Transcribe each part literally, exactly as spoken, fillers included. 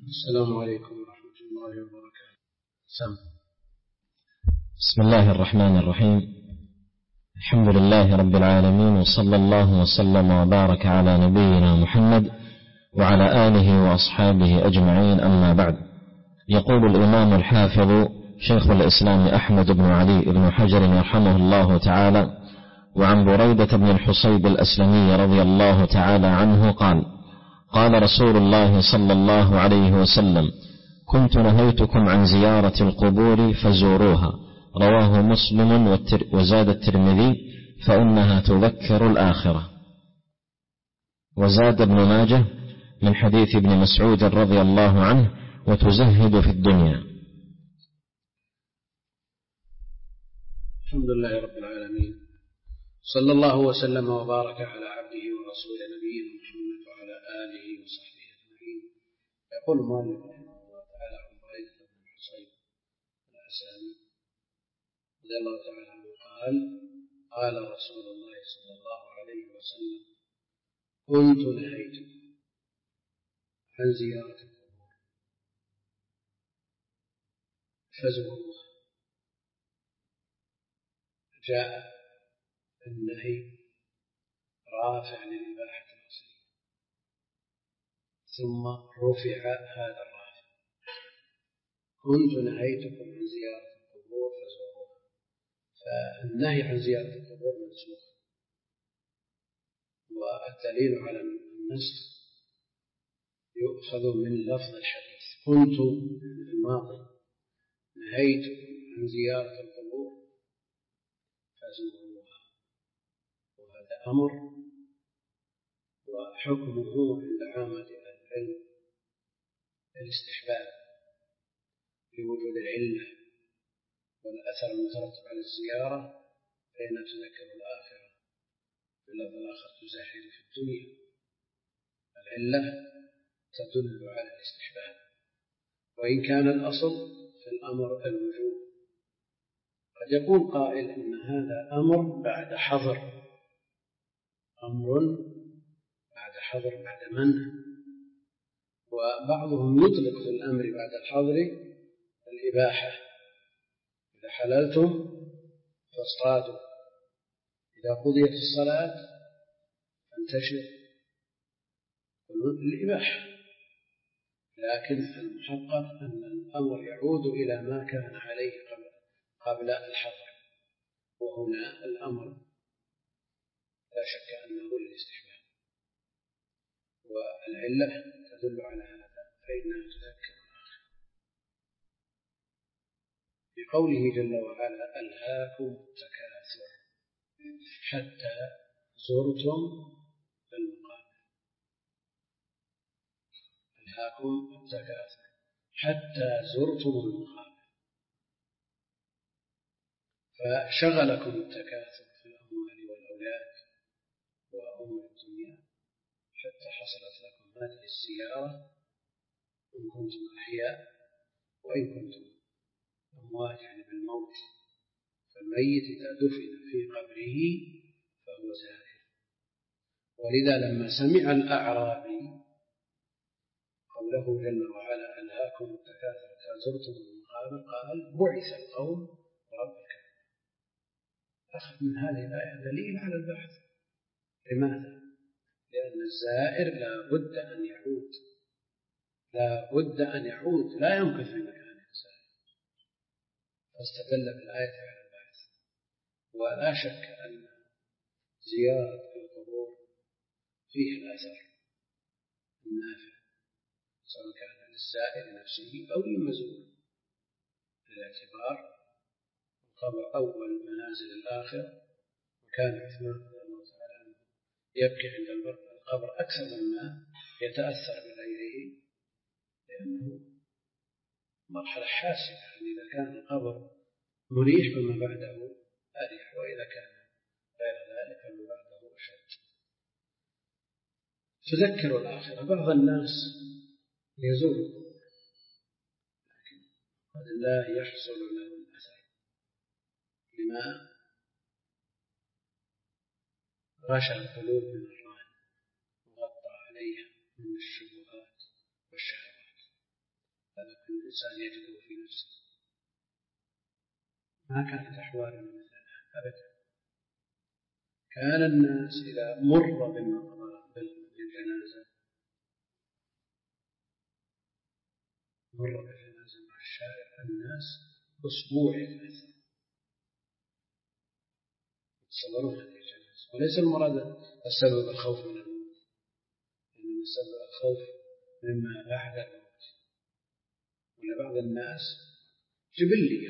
السلام عليكم ورحمة الله وبركاته. سم. بسم الله الرحمن الرحيم. الحمد لله رب العالمين، وصلى الله وسلم وبارك على نبينا محمد وعلى آله وأصحابه أجمعين، أما بعد. يقول الإمام الحافظ شيخ الإسلام أحمد بن علي بن حجر يرحمه الله تعالى: وعن بريدة بن الحصيب الأسلمي رضي الله تعالى عنه قال: قال رسول الله صلى الله عليه وسلم: كنت نهيتكم عن زيارة القبور فزوروها. رواه مسلم وزاد الترمذي: فإنها تذكر الآخرة. وزاد ابن ماجه من حديث ابن مسعود رضي الله عنه: وتزهد في الدنيا. الحمد لله رب العالمين، صلى الله وسلم وبارك على عبده ورسوله نبينا محمد وعلى آله وصحبه أجمعين. يقول المؤلف رحمه الله تعالى عن بريدة بن الحصيب الأسلمي رضي الله تعالى عنه قال: قال رسول الله صلى الله عليه وسلم: كنت نهيتكم عن زيارة القبور فزوروها. جاء النهي رافع للإباحة الأصلية، ثم رفع هذا الرافع: كنت نهيتكم عن زيارة القبور فزوروها. فالنهي عن زيارة القبور منسوخ، والدليل على النسخ يؤخذ من لفظ الحديث: كنت في الماضي نهيتكم عن زيارة القبور فزوروها. وهذا أمر، وحكمه عند عامة العلم الاستحباب لوجود العلة والأثر المترتب على الزيارة، فإنها تذكر الآخرة. في اللفظ الآخر: تزهد في الدنيا. العلة تدل على الاستحباب، وإن كان الأصل في الأمر الوجوب. قد يقول قائل إن هذا أمر بعد حظر، أمر بعد حظر بعد منع، وبعضهم يطلق في الأمر بعد الحظر الإباحة: إذا حللتم فاصطادوا، إذا قضيت الصلاة فانتشروا، الإباحة. لكن المحقق أن الأمر يعود إلى ما كان عليه قبل قبل الحظر، وهنا الأمر لا شك أنه للاستحباب، والعلة تدل على هذا، فإنها تذكر الآخرة. بقوله جل وعلا: ألهاكم التكاثر حتى زرتم المقابر. ألهاكم التكاثر حتى زرتم المقابر، فشغلكم التكاثر في الأموال والأولاد وأمور الدنيا حتى حصلت لكم هذه الزيارة، إن كنتم أحياء، وإن كنتم أموات يعني بالموت. فالميت إذا دفن في قبره فهو زائر. ولذا لما سمع الأعرابي قوله جل وعلا: ألهاكم التكاثر حتى زرتم المقابر، قال: بعث القوم ورب الكعبة. أخذ من هذه الآية دليل على البحث. لماذا؟ لأن الزائر لا بد أن يعود، لا بد أن يعود، لا يمكث في مكان الزائر. فاستدل بالآية على البحث. ولا شك أن زيارة القبور فيها الأثر النافع، سواء كان للزائر نفسه أو للمزور، بالاعتبار القبر أول منازل الآخرة. وكان عثمان رضي الله تعالى عنه يبكي عند القبر أكثر مما يتأثر بغيره، لأنه مرحلة حاسمة. يعني إذا كان القبر مريح فما بعده أريح، وإذا كان غير ذلك فما بعده أشد. تذكر الآخرة. بعض الناس يزور القبور لكن قد لا يحصل له الأثر لما غشى القلوب من الران وغطى عليها من الشبهات والشهوات. هذا كل إنسان يجده في نفسه. ما كانت أحوالنا مثلنا أبدا. كان الناس إذا مر بالجنازة مر بالجنازة مع الشارع الناس أسبوع يتأثر يتصورون هذه الجنازة. وليس المراد السبب الخوف من الموت، إنما السبب الخوف مما بعد الموت. ولا بعض الناس جبلي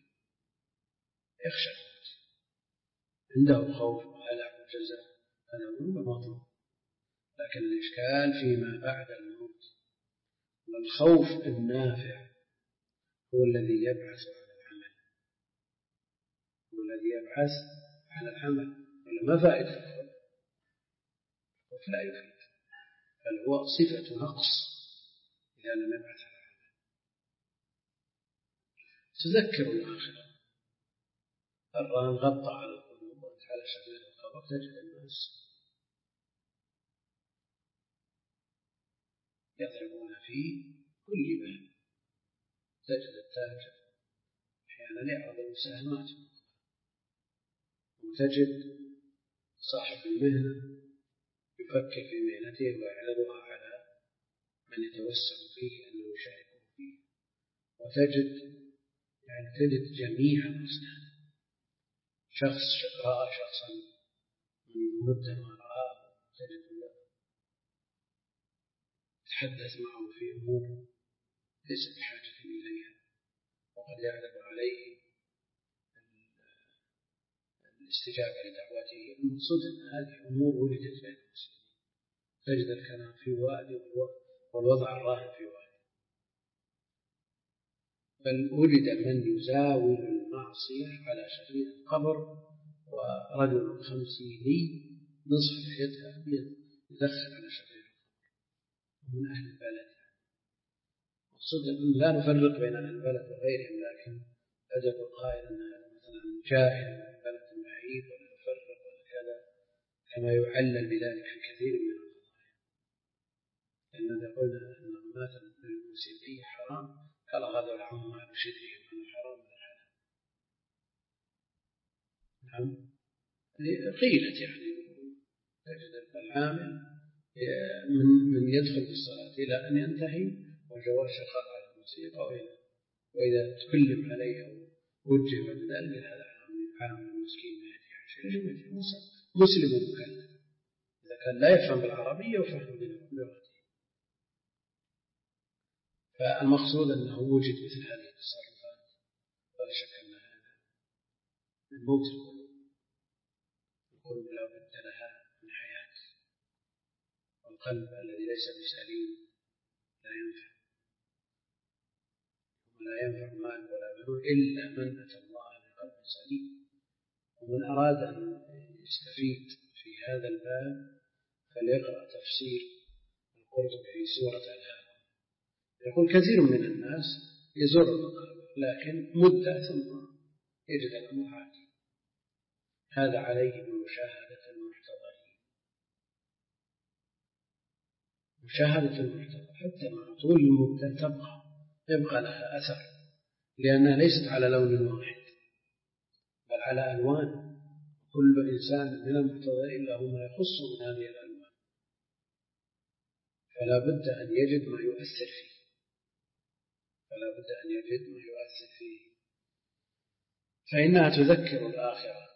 يخشى الموت، عنده خوف وهلع وجزع، هذا هو المطلوب. لكن الإشكال فيما بعد الموت، والخوف النافع هو الذي يبعث على العمل، هو الذي يبعث على العمل. ولا ما فائدة الخوف؟ الخوف لا يفيد، بل هو صفة نقص إذا لم يبعث على العمل. تذكر الآخرة. الران غطى على القلوب وانت على شفير القبر تجد الناس يضربون في كل باب. تجد التاجر أحيانا يعرض المساهمات، وتجد صاحب المهنة يفكر في مهنته ويعرضها على من يتوسع فيه أنه يشاركه فيه. وتجد يعني تجد جميع الأصناف. شخص رأى شخصا من مدة ما رآه تجد تحدث معه في أمور ليس بحاجة إليها، وقد يعلم عليه الاستجابة لدعوته. المقصود أن هذه أمور ولدت بين المسلمين. تجد الكلام في وادي والوضع الراهن في وادي. بل ولد من يزاول المعصية على شفير القبر، ورجل خمسيني نصف لحيته يدخل على شفير القبر من أهل البلد. مقصود أن لا نفرق بين أهل البلد وغيرهم، لكن قد يقول قائل أن مثلا جاهل من بلد بعيد ولا نفرق ولا كذا، كما يعلل بذلك في كثير من القضايا. لأننا قلنا أن مثلا الموسيقية حرام، قال هذا العام ما بشدهم من الحرام من الحلال. نعم قيلت يعني تجد العامل من من يدخل في الصلاة إلى أن ينتهي وجواز شغال على الموسيقى، وإذا تكلم عليه وجه وذلك هذا عامل مسكين ما يدري عن شيء. مسلم مكلف إذا كان لا يفهم بالعربية وفهم بلغته. فالمقصود أنه وجد مثل هذه التصرفات، ولا شك أن هذا من موت القلوب. القلوب لا بد لها من حياة، والقلب الذي ليس بسليم لا ينفع، ولا ينفع مال ولا بنون إلا من أتى الله بقلب سليم. ومن أراد أن يستفيد في هذا الباب فليقرأ تفسير القرطبي في سورة الهاكم. يقول كثير من الناس يزور المقابر لكن مدة ثم يجد الأمر عادي. هذا عليه بمشاهدة المحتضرين. مشاهدة المحتضر حتى مع طول المدة تبقى يبقى لها أثر، لأنها ليست على لون واحد بل على ألوان. كل إنسان من المحتضرين له ما يخص من هذه الألوان، فلا بد أن يجد ما يؤثر فيه فلا بد أن يجد ما يؤثر فيه فإنها تذكر الآخرة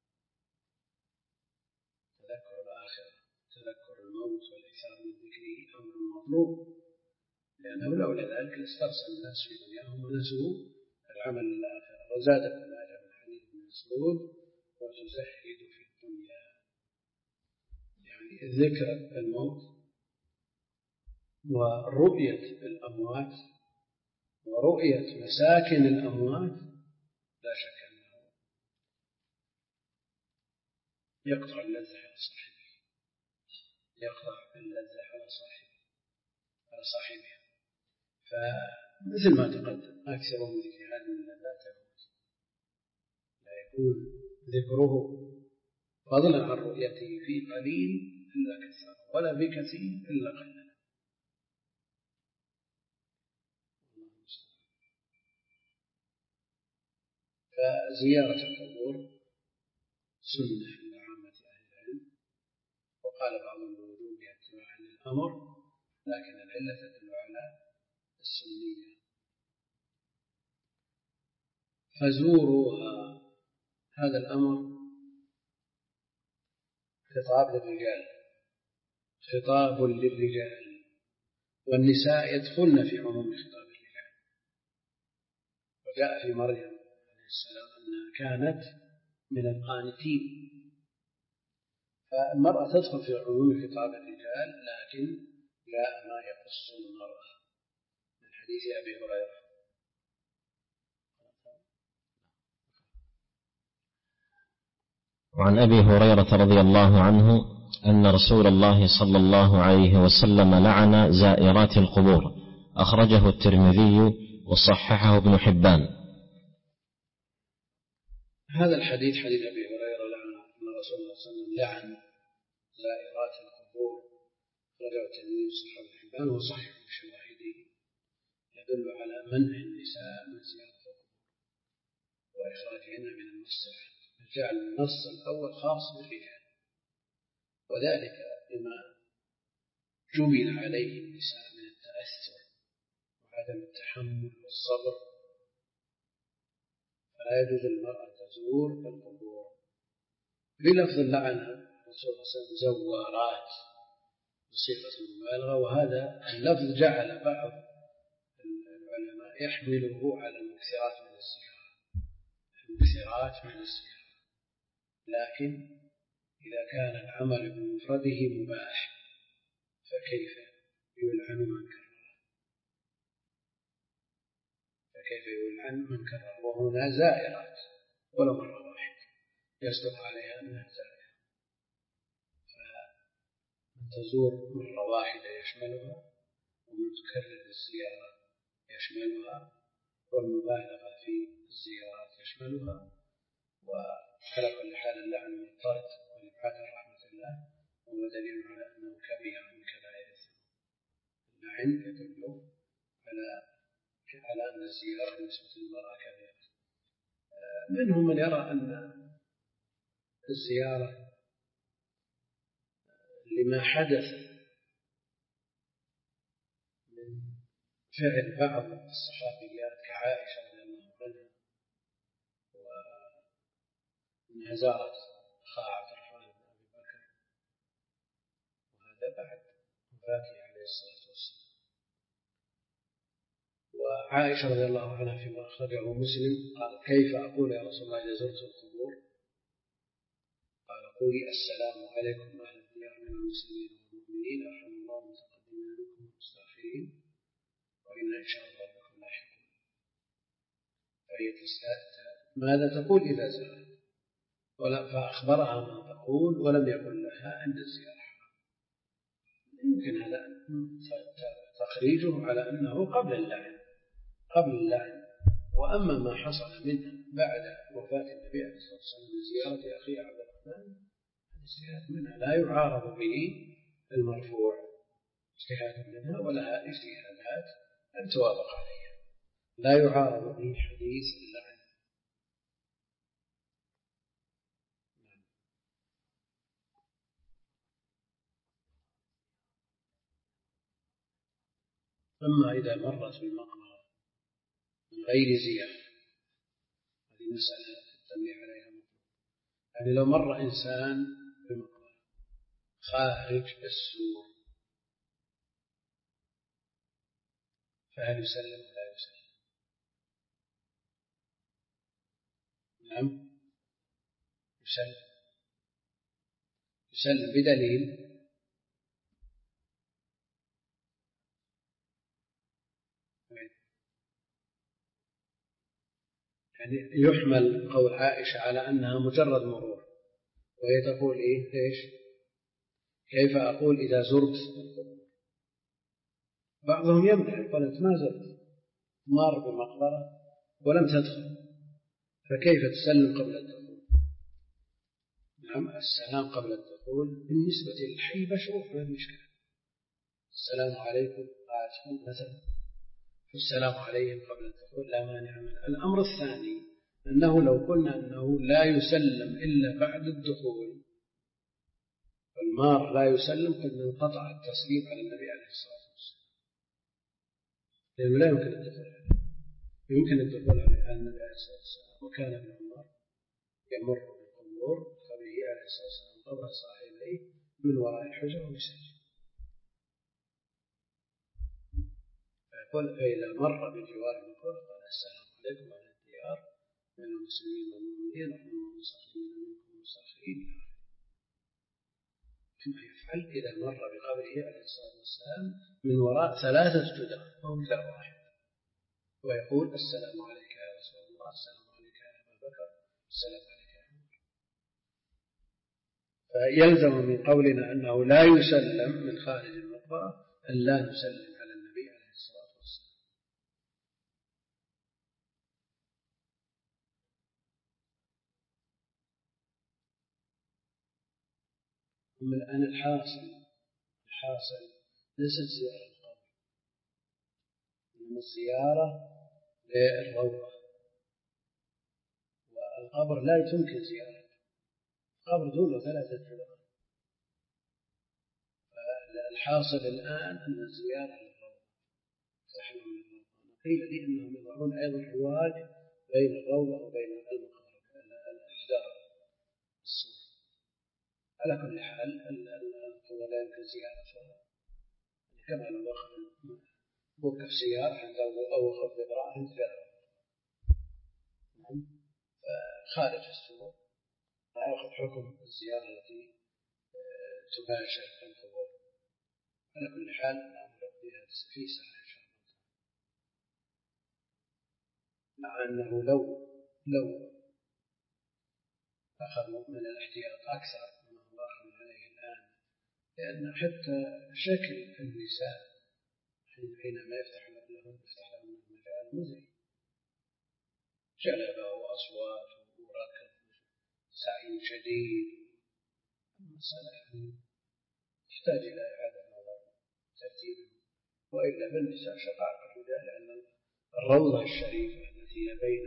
تذكر الآخرة تذكر الموت والإكثار من ذكره أمر مطلوب، لأنه لولا ذلك لاسترسل الناس في دنياهم ونسوا العمل للآخرة. وزاد ابن ماجه من حديث ابن مسعود وتزهد في الدنيا، يعني ذكر الموت ورؤية الأموات ورؤية مساكن الأموات لا شك أنه يقطع اللذة على صاحبه يقطع اللذة على صاحبه على صاحبها. فمثل ما تقدم أكثر من ذكر هذه اللذات لا يكون ذكره فضلا عن رؤيته في قليل إلا كثر ولا في كثير إلا قليل. فزيارة القبور سنة عند عامة أهل العلم، وقال بعضهم بوجوبها اتباعا للأمر، لكن العلة تدل على السنية. فزوروها، هذا الأمر خطاب للرجال، خطاب للرجال، والنساء يدخلن في عموم خطاب الرجال. وجاء في مريم عليه السلام أنها كانت من القانتين، فالمرأة تدخل في عموم خطاب الرجال، لكن جاء ما يخص المرأة من حديث أبي هريرة. وعن أبي هريرة رضي الله عنه أن رسول الله صلى الله عليه وسلم لعن زائرات القبور، أخرجه الترمذي وصححه ابن حبان. هذا الحديث حديث أبي هريرة لعن أن رسول الله صلى الله عليه وسلم لعن زائرات القبور، أخرجه الترمذي وصححه ابن حبان وصححه بشواهده، يدل على منع النساء من زيارة القبور وإخراجهن من المصلحة، جعل النص الأول خاص بالرجال، وذلك بما جبل عليه النساء من التأثر وعدم التحمل والصبر، فلا يجوز للمرأة تزور القبور. بلفظ اللعن الرسول صلى الله عليه وسلم زوارات بصيغة المبالغة، وهذا اللفظ جعل بعض العلماء يحمله على المكثرات من الزيارة، المكثرات من الزيارة، لكن إذا كان العمل بمفرده مباح فكيف يلعن من كرر؟ فكيف يلعن من كرر؟ وهنا زائرات ولا مرة واحدة يصدق عليها أنها زائرة، فمن تزور مرة واحدة يشملها، ومن تكرر الزيارة يشملها، والمبالغة في الزيارات يشملها. وعلى كل حال اللعن والطرد والإبعاد عن رحمة الله هو دليل على أنه كبير من كبائر الذنوب. اللعن يدل على على أن الزيارة بالنسبة للمرأة كبيرة. منهم من يرى أن الزيارة لما حدث من فعل بعض الصحابيات كعائشة رضي الله عنها، وأنها زارت أخاها عبد الرحمن بن أبي بكر، وهذا بعد وفاته عليه الصلاة والسلام. وعائشة رضي الله عنها فيما أخرجه مسلم قال: كيف أقول يا رسول الله إذا زرت القبور؟ قال: قولي السلام عليكم أهل الديار من المسلمين والمؤمنين، أرحم الله المتقدمين منكم والمستأخرين، وإنا إن شاء الله بكم لاحقون. فهي تسأل ماذا تقول إذا زارت، فأخبرها ما تقول ولم يقل لها عند الزيارة. يمكن هذا تخريجه على أنه قبل اللعن قبل اللعن وأما ما حصل منها بعد وفاة النبي عليه الصلاة والسلام من زيارة أخيه عبد الرحمن، الاجتهاد منها لا يعارض به المرفوع، اجتهاد منها ولها اجتهادات لم توافق عليها، لا يعارض به حديث اللعن. أما إذا مرت بالمقبرة من غير زيارة، هذه مسألة التنبيه عليها مطلوب. يعني لو مر إنسان بمقبرة خارج السور فهل يسلم ولا يسلم؟ نعم يسلم، يسلم بدليل يعني يحمل قول عائشة على أنها مجرد مرور، وهي تقول إيه إيش كيف أقول إذا زرت القبور؟ بعضهم يمنع يقول أنت ما زرت، مار بمقبرة ولم تدخل، فكيف تسلم قبل الدخول؟ نعم السلام قبل الدخول بالنسبة للحي مشروع، ما في مشكلة. السلام عليكم قاتل مثلا، السلام عليهم قبل الدخول لا مانع منه. الأمر الثاني أنه لو قلنا أنه لا يسلم إلا بعد الدخول، المار لا يسلم، قد انقطع التسليم على النبي عليه الصلاة والسلام، لأنه لا يمكن الدخول عليه، يمكن الدخول على النبي عليه الصلاة والسلام. وكان ابن عمر يمر بالقبور قبره عليه الصلاة والسلام قبر صاحبيه من وراء الحجرة ويسلم. فيقول فإذا مر بجوار المقبرة قال السلام عليكم أهل الديار من المسلمين والمؤمنين رحمة الله المستقيمين منكم المستأخرين، كما يفعل إذا مر بقبره عليه الصلاة والسلام من وراء ثلاثة جدران أو جدار واحد، ويقول السلام عليك يا رسول الله، السلام عليك يا أبا بكر، السلام عليك يا عمر. فيلزم من قولنا أنه لا يسلم من خارج المقبرة أن لا نسلم على النبي عليه الصلاة والسلام. أما الآن الحاصل الحاصل ليست زيارة القبر، إنما الزيارة للروضة، والقبر لا يمكن زيارة القبر دونه ثلاثة جدران. الحاصل الآن أن الزيارة للروضة تحمل من الروضة. قيل لي أنهم يضعون أيضا رواج بين الروضة وبين المقابر الجدار السور. على كل حال القبر لا يمكن زيارته، كما لو أخذ موقف سيارة أو أخذ بضاعة جاره خارج السور لا يأخذ حكم الزيارة التي تباشر القبور. على كل حال نأمر بها في ساعة إن شاء الله، مع أنه لو لو أخذوا من الاحتياط أكثر مما هو أخذ عليه الآن، لأن حتى شكل النساء حينما يفتح لهم يفتح لهم المجال مزعج، جلبة وأصوات وركض سعي شديد، مسألة يعني تحتاج إلى إعادة نظر ترتيب. وإلا بالنساء شقائق الرجال، لأن الروضة الشريفة التي هي بين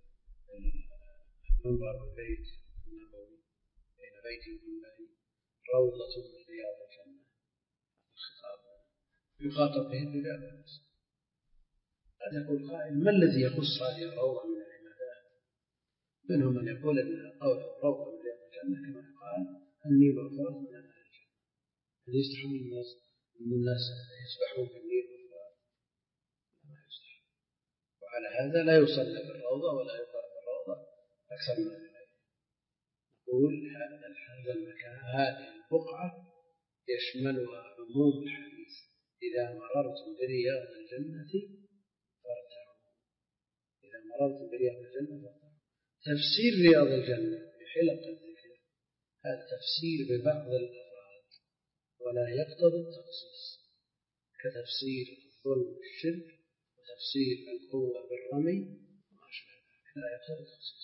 المنبر والبيت النبوي، بين بيتي والمنبر، روضة من رياض الجنة. الخطاب يخاطب به الرجال والنساء. قد يقول قائل ما الذي يخص هذه الروضة من العبادات؟ منهم من يقول أن قول الروضة من رياض الجنة كما قال النيل والفرات من أهل الجنة، هل يستحمل الناس أن الناس يسبحون في النيل والفرات؟ ما يستحمل. وعلى هذا لا يصلى بالروضة ولا يقرأ بالروضة أكثر من ذلك. نقول هذا المكان هذه البقعة يشملها عموم الحديث إذا مررتم برياض الجنة فارتعوا، إذا مررتم برياض الجنة فارتعوا. تفسير رياض الجنة بحلق الذكر هذا تفسير ببعض الأفراد ولا يقتضي التخصيص، كتفسير الظلم بالشرك وتفسير القوة بالرمي وما أشبه ذلك، لا يقتضي التخصيص.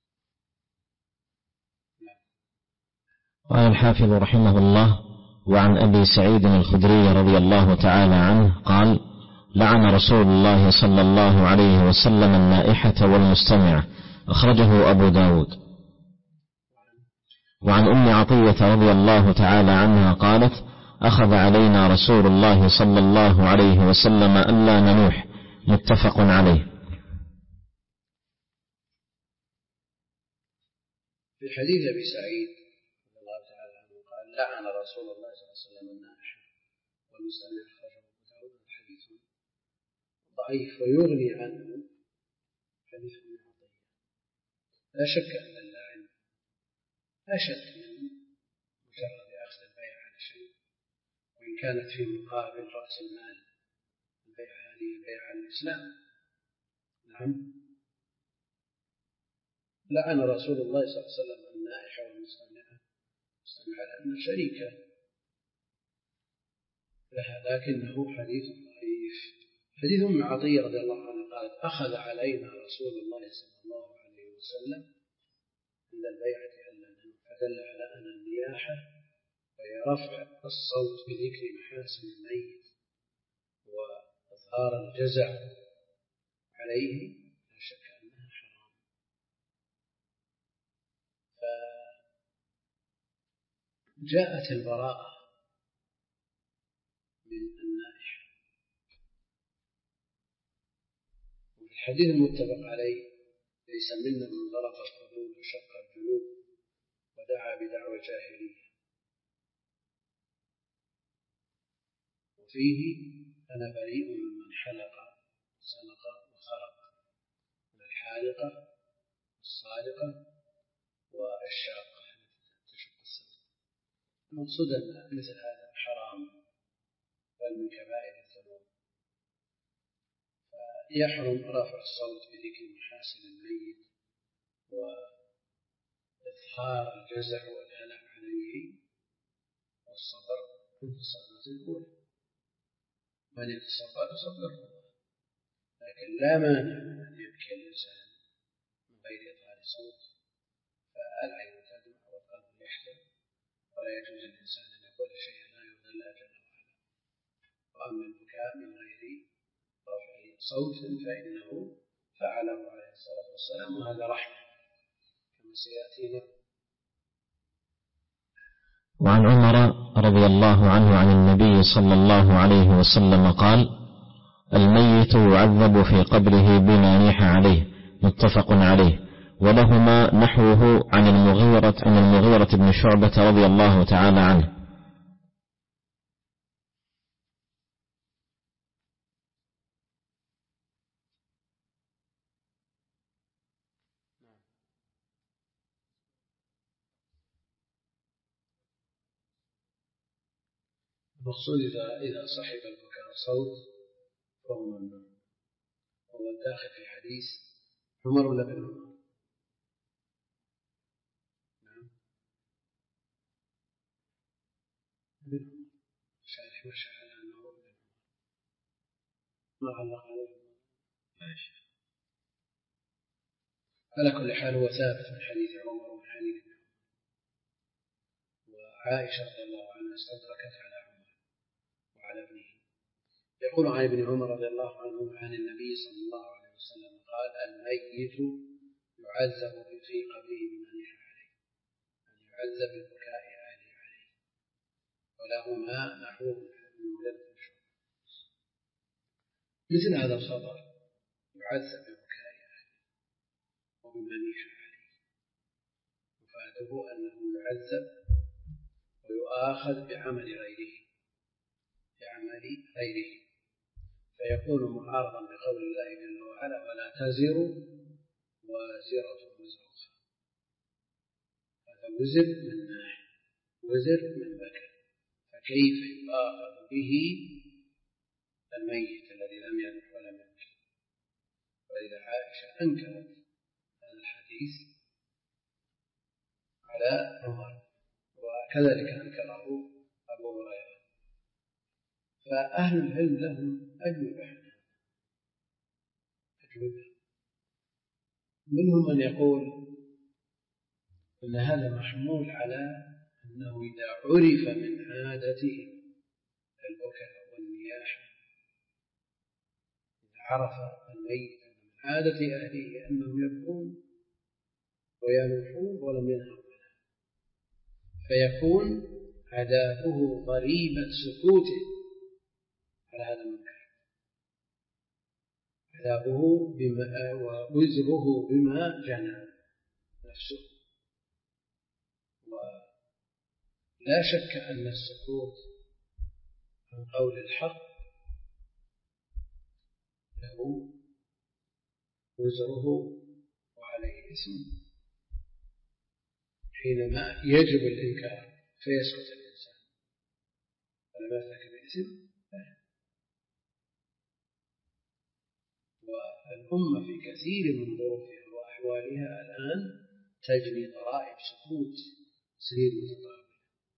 قال الحافظ رحمه الله: وعن أبي سعيد الخدري رضي الله تعالى عنه قال: لعن رسول الله صلى الله عليه وسلم النائحة والمستمعة، أخرجه أبو داود. وعن أم عطية رضي الله تعالى عنها قالت: أخذ علينا رسول الله صلى الله عليه وسلم ألا ننوح، متفق عليه. في حديث أبي سعيد رضي الله تعالى عنه قال: لعن رسول الله صلى الله عليه وسلم النائحة والمستمعة، أخرجه أبو داود. الحديث ضعيف ويغني عنه حديث أم عطية. لا شك أن اللعن أشد من مجرد أخذ البيع على شيء، وإن كانت في مقابل رأس المال. البيع هذه البيع على الإسلام. نعم، لعن رسول الله صلى الله عليه وسلم النائحة والمستمعة، مستمعة لأن شريكة لها، لكنه حديث ضعيف. حديث أم عطية رضي الله عنها قالت: أخذ علينا رسول الله صلى الله عليه وسلم عند البيعة ألا ننوح، فدل على أن النياحة وهي رفع الصوت بذكر محاسن الميت وإظهار الجزع عليه لا شك أنها حرام. جاءت البراءة من النائحة. وفي الحديث المتفق عليه: ليس منا من ضرب الحدود وشق الجيوب ودعا بدعوى جاهلية. وفيه: أنا بريء ممن حلق سلق وخرق، من الحالقة والصالقة والشاقة تشق السلق. المقصود أن مثل هذا حرام بل من كبائر الذنوب، فيحرم رفع الصوت بذكر محاسن الميت وإظهار الجزع والهلع عليه والصبر عند الصدمة الأولى. من يتصبر صبره، لكن لا مانع من أن يبكي الإنسان من غير إظهار صوت، فالعين تدمع والقلب يحزن، ولا يجوز للإنسان أن يقول شيئا لا يرضي الله جل وعلا. وأما البكاء من غير رفع صوت فإنه فعله عليه الصلاة والسلام، وهذا رحمة كما سيأتينا. وعن عمر رضي الله عنه عن النبي صلى الله عليه وسلم قال: الميت يعذب في قبره بما نيح عليه، متفق عليه. ولهما نحوه عن المغيرة عن المغيرة بن شعبة رضي الله تعالى عنه. المقصود إذا إذا صحب البكاء صوت فهو ممنوع. هو الداخل في حديث عمر ولا بن عمر؟ نعم بن عمر. شارح مشى على أنه بن عمر، ما علق عليه ماشي. على كل حال هو ثابت من حديث عمر ومن حديث ابن عمر. وعائشة رضي الله عنها استدركت على عمر وعلى ابنه. يقول عن ابن عمر رضي الله عنه عن النبي صلى الله عليه وسلم قال: الميت يعذب في قبره بما نيح عليه، أن يعذب بالبكاء عليه عليه. ولهما نحوه من ولد الشرب. مثل هذا الخبر يعذب بالبكاء عليه وبما نيح عليه، مفاده أنه يعذب ويؤاخذ بعمل غيره بعمل غيره فيكون معارضا بقول الله جل وعلا: ولا تزر وازرة وزر أخرى. هذا وزر من ناحية، وزر من مكان، فكيف يؤاخذ به الميت الذي لم ينح ولم ينكر؟ ولذا عائشة أنكرت هذا الحديث على عمر، وكذلك أنكره أبو هريرة. فأهل العلم لهم أجوبة أجوبة منهم من يقول أن هذا محمول على أنه إذا عرف من عادتهم البكاء والنياحة، إذا عرف الميت من عادة أهله أنهم يبكون وينوحون ولم ينهوا عنها، فيكون عذابه ضريبة سكوته على هذا المنكر، عذابه بما ووزره بما جنى نفسه. ولا شك أن السكوت عن قول الحق له وزره وعليه اسم، حينما يجب الإنكار فيسكت الإنسان فلم يرتكب الإثم. والأمة في كثير من ظروفها وأحوالها الآن تجري ضرائب سكوت سرير متطاولة،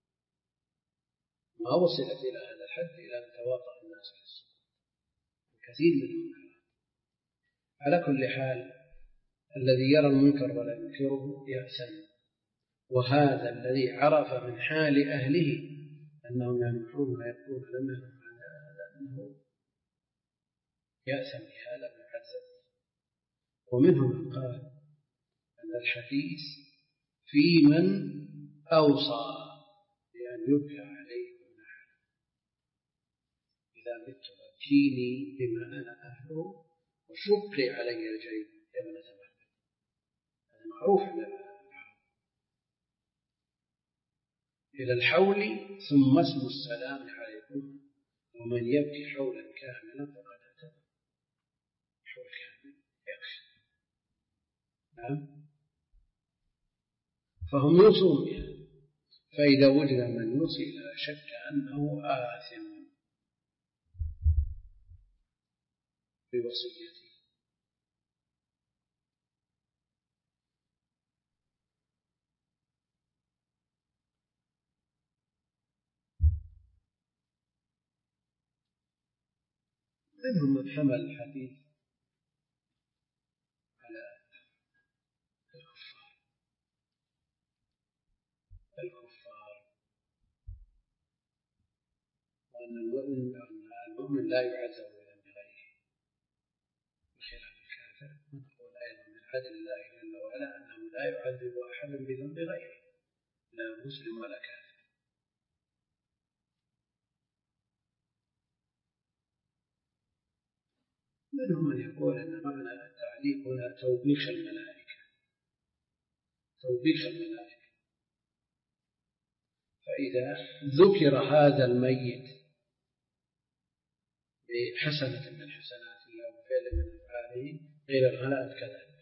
ما وصلت إلى هذا الحد إلى أن تواطأ الناس على السكوت كثير من المنكرات. على كل حال الذي يرى المنكر ولا ينكره يأسم، وهذا الذي عرف من حال أهله أنهم ينحون ويبكون لم ينحوا على هذا أنه يأسم بهذا المعذب. ومنهم من قال أن الحديث في من أوصى أن يبكى عليكم نحن إذا مت بكيني بما أنا أهله وشقي علي الجيب يا ابنة مهد. هذا معروف إلى الحول ثم اسم السلام عليكم، ومن يبكي حولا كاملا فقد أتى. حول كامل يكفي. نعم. فهم يوصون بها، فإذا وجد من يوصي لا شك أنه آثم بوصيته. منهم من حمل الحديث على الكفار الكفار وأن المؤمن المؤمن لا يعذب بذنب غيره بخلاف الكافر. ونقول أيضا من عدل الله جل وعلا أنه لا يعذب أحدا بذنب غيره، لا مسلم ولا كافر. منهم من يقول أن معنى التعليق هنا توبيخ الملائكة توبيخ الملائكة فإذا ذكر هذا الميت بحسنة من حسناته أو فعل من أفعاله غير الغلاء كذلك،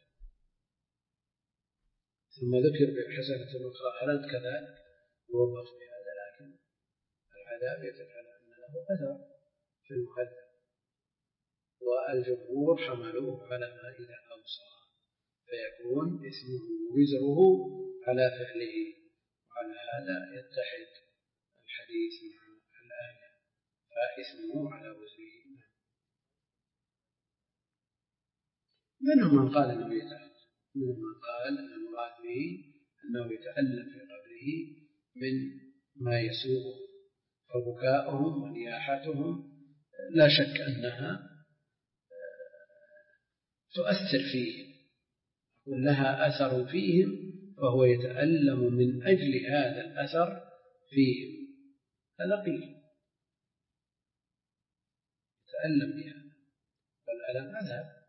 ثم ذكر بحسنة أخرى غلاء كذلك يوبخ بهذا، لكن العذاب يتفعل أن له أثر في المهذب. والجمهور حملوه على ما إذا أوصى فيكون اسمه وزره على فعله، وعلى هذا يتحد الحديث مع الآية، فاسمه على وزره. منهم من قال أنه يتألم، منهم من قال أن المراد به أنه يتألم في قبره من ما يسوءه، فبكاؤهم ونياحتهم لا شك أنها تؤثر فيهم ولها أثر فيهم، فهو يتألم من أجل هذا الأثر فيهم. هذا قيل يتألم بها، والألم عذاب.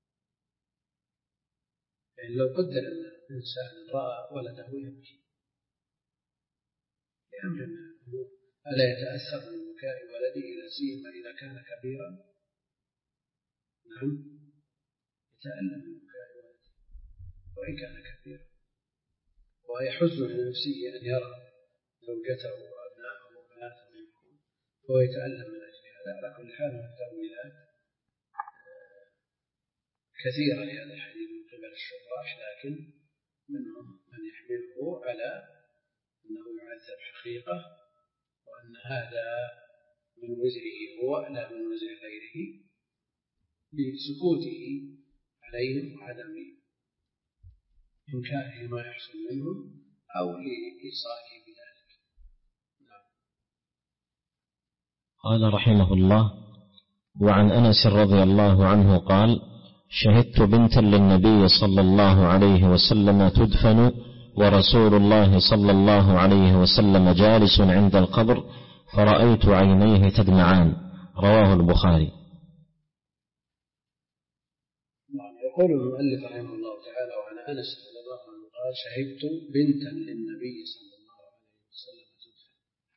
يعني لو قدر الإنسان رأى ولده يبكي لأمر من الأمور، ألا يتأثر من بكاء ولده إلى سيما إذا كان كبيرا؟ نعم، يتألم من بكاء ولده وإن كان كبيرا، ويحز لنفسه أن يرى زوجته وأبنائه وبناته يبكون، وهو يتألم من أجل هذا. على كل حال التأويلات كثيرة لهذا الحديث من قبل الشراح، لكن منهم من يحمله على أنه يعذب حقيقة، وأن هذا من وزره هو لا من وزر غيره، لسكوته عليهم وعدم إنكاره ما يحصل منهم أو لإيصائه بذلك. نعم. قال رحمه الله: وعن أنس رضي الله عنه قال: شهدت بنتا للنبي صلى الله عليه وسلم تدفن ورسول الله صلى الله عليه وسلم جالس عند القبر فرأيت عينيه تدمعان. رواه البخاري. يقول المؤلف رحمه الله تعالى: وعن أنس رضي الله عنه قال: شهدت بنتا للنبي صلى الله عليه وسلم تدفن.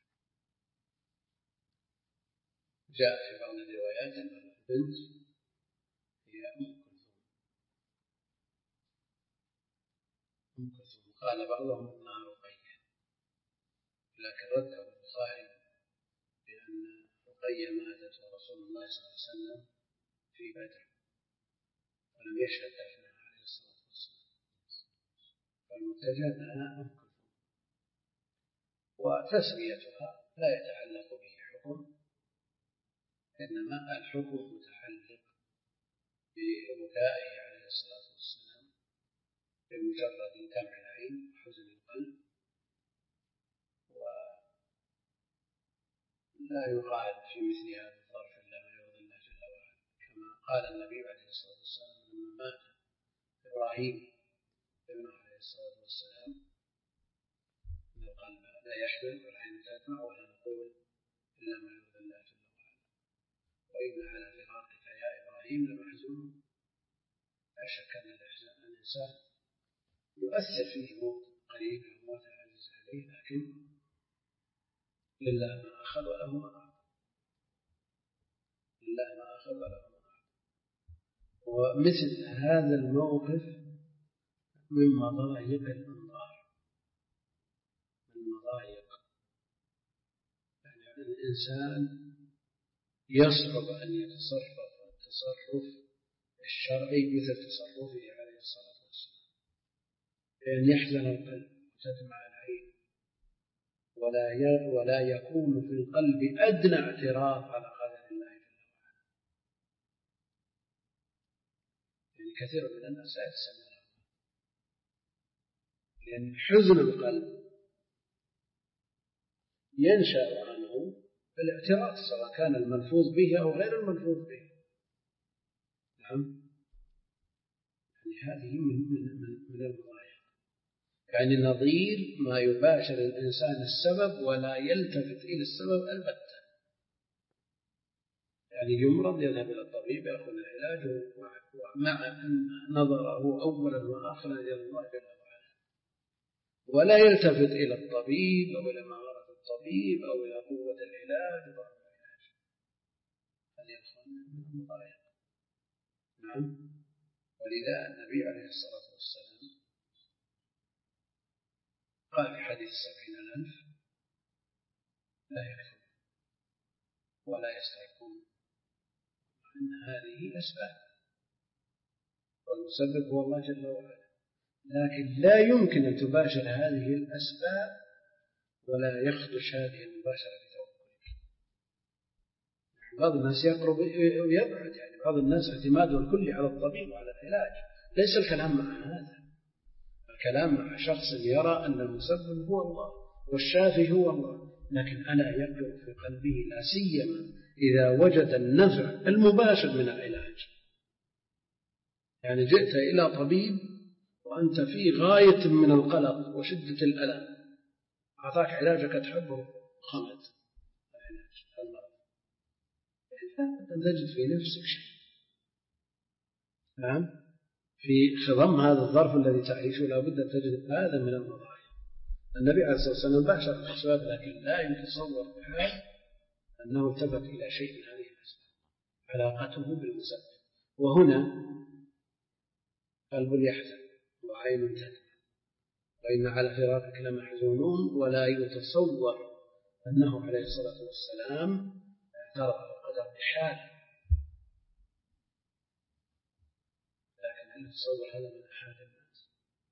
جاء في بعض الروايات أن البنت هي أم كلثوم، قال بعضهم انها رقية، لكن رده البخاري بأن رقية ماتت ورسول الله صلى الله عليه وسلم في بدر ولم يشهد دفنها عليه الصلاة والسلام، فالمتجه انها ام كلثوم. وتسميتها لا يتعلق به حكم، انما الحكم متعلق ببكائه عليه الصلاة والسلام بمجرد دمع العين وحزن القلب، ولا يقال في مثل هذا الظرف إلا ما يرضي الله جل وعلا، كما قال النبي عليه الصلاة والسلام لما مات إبراهيم ابنه عليه الصلاة والسلام: إن القلب لا يحمل والعين تدمع ولا نقول إلا ما يرضي الله جل وعلا. وإن على فراقك يا إبراهيم لمحزون. لا شك أن الإنسان يؤثر فيه موت قريب أو موت عزيز عليه، لكن لله ما أخذ وله ما أعطى. لله ما أخذ وله ما أعطى. ومثل هذا الموقف من مضايق الأنظار، من مضايق يعني الإنسان يصعب أن يتصرف التصرف الشرعي مثل تصرفه عليه الصلاة والسلام، لأن يحزن القلب وتدمع العين ولا ولا يكون في القلب أدنى اعتراض على قدر الله جل وعلا. يعني كثير من الناس لا يتسمى له، لأن حزن القلب ينشأ عنه الاعتراض سواء كان الملفوظ به أو غير الملفوظ به. نعم، يعني هذه من من من, من المضايق، يعني نظير ما يباشر الإنسان السبب ولا يلتفت إلى السبب البتة. يعني يمرض يذهب إلى الطبيب يأخذ العلاج ومع أن نظره أولا وآخرا إلى الله جل وعلا، ولا يلتفت إلى الطبيب أو إلى مهارة الطبيب أو إلى قوة العلاج وضعف العلاج. هذه من المضايق. نعم، ولذا النبي عليه الصلاة والسلام قال في حديث السبعين الألف لا يكفر ولا يسترقون، أن هذه أسباب والمسبب هو الله جل وعلا، لكن لا يمكن أن تباشر هذه الأسباب ولا يخدش هذه المباشرة بتوكلك. بعض الناس يقرب ويبعد، يعني بعض الناس اعتماده الكلي على الطبيب وعلى العلاج. ليس الكلام مع هذا، الكلام مع شخص يرى أن المسبب هو الله والشافي هو الله، لكن ألا يقر في قلبه لا سيما إذا وجد النفع المباشر من العلاج. يعني جئت إلى طبيب وأنت في غاية من القلق وشدة الألم، أعطاك علاجك تحبه خمد العلاج المرض، أن تجد في نفسك شيء. نعم، في خضم هذا الظرف الذي تعيشه لا بد أن تجد هذا من المضايق. النبي عليه الصلاة والسلام باشر الأسباب، لكن لا يتصور بحال أنه التفت إلى شيء من هذه الأسباب، علاقته بالمسبب. وهنا قلب يحزن وعين تدمع وإن على فراقك لمحزونون، ولا يتصور أنه عليه الصلاة والسلام اعترض القدر بحال. لكن هل يتصور هذا من أحد الناس؟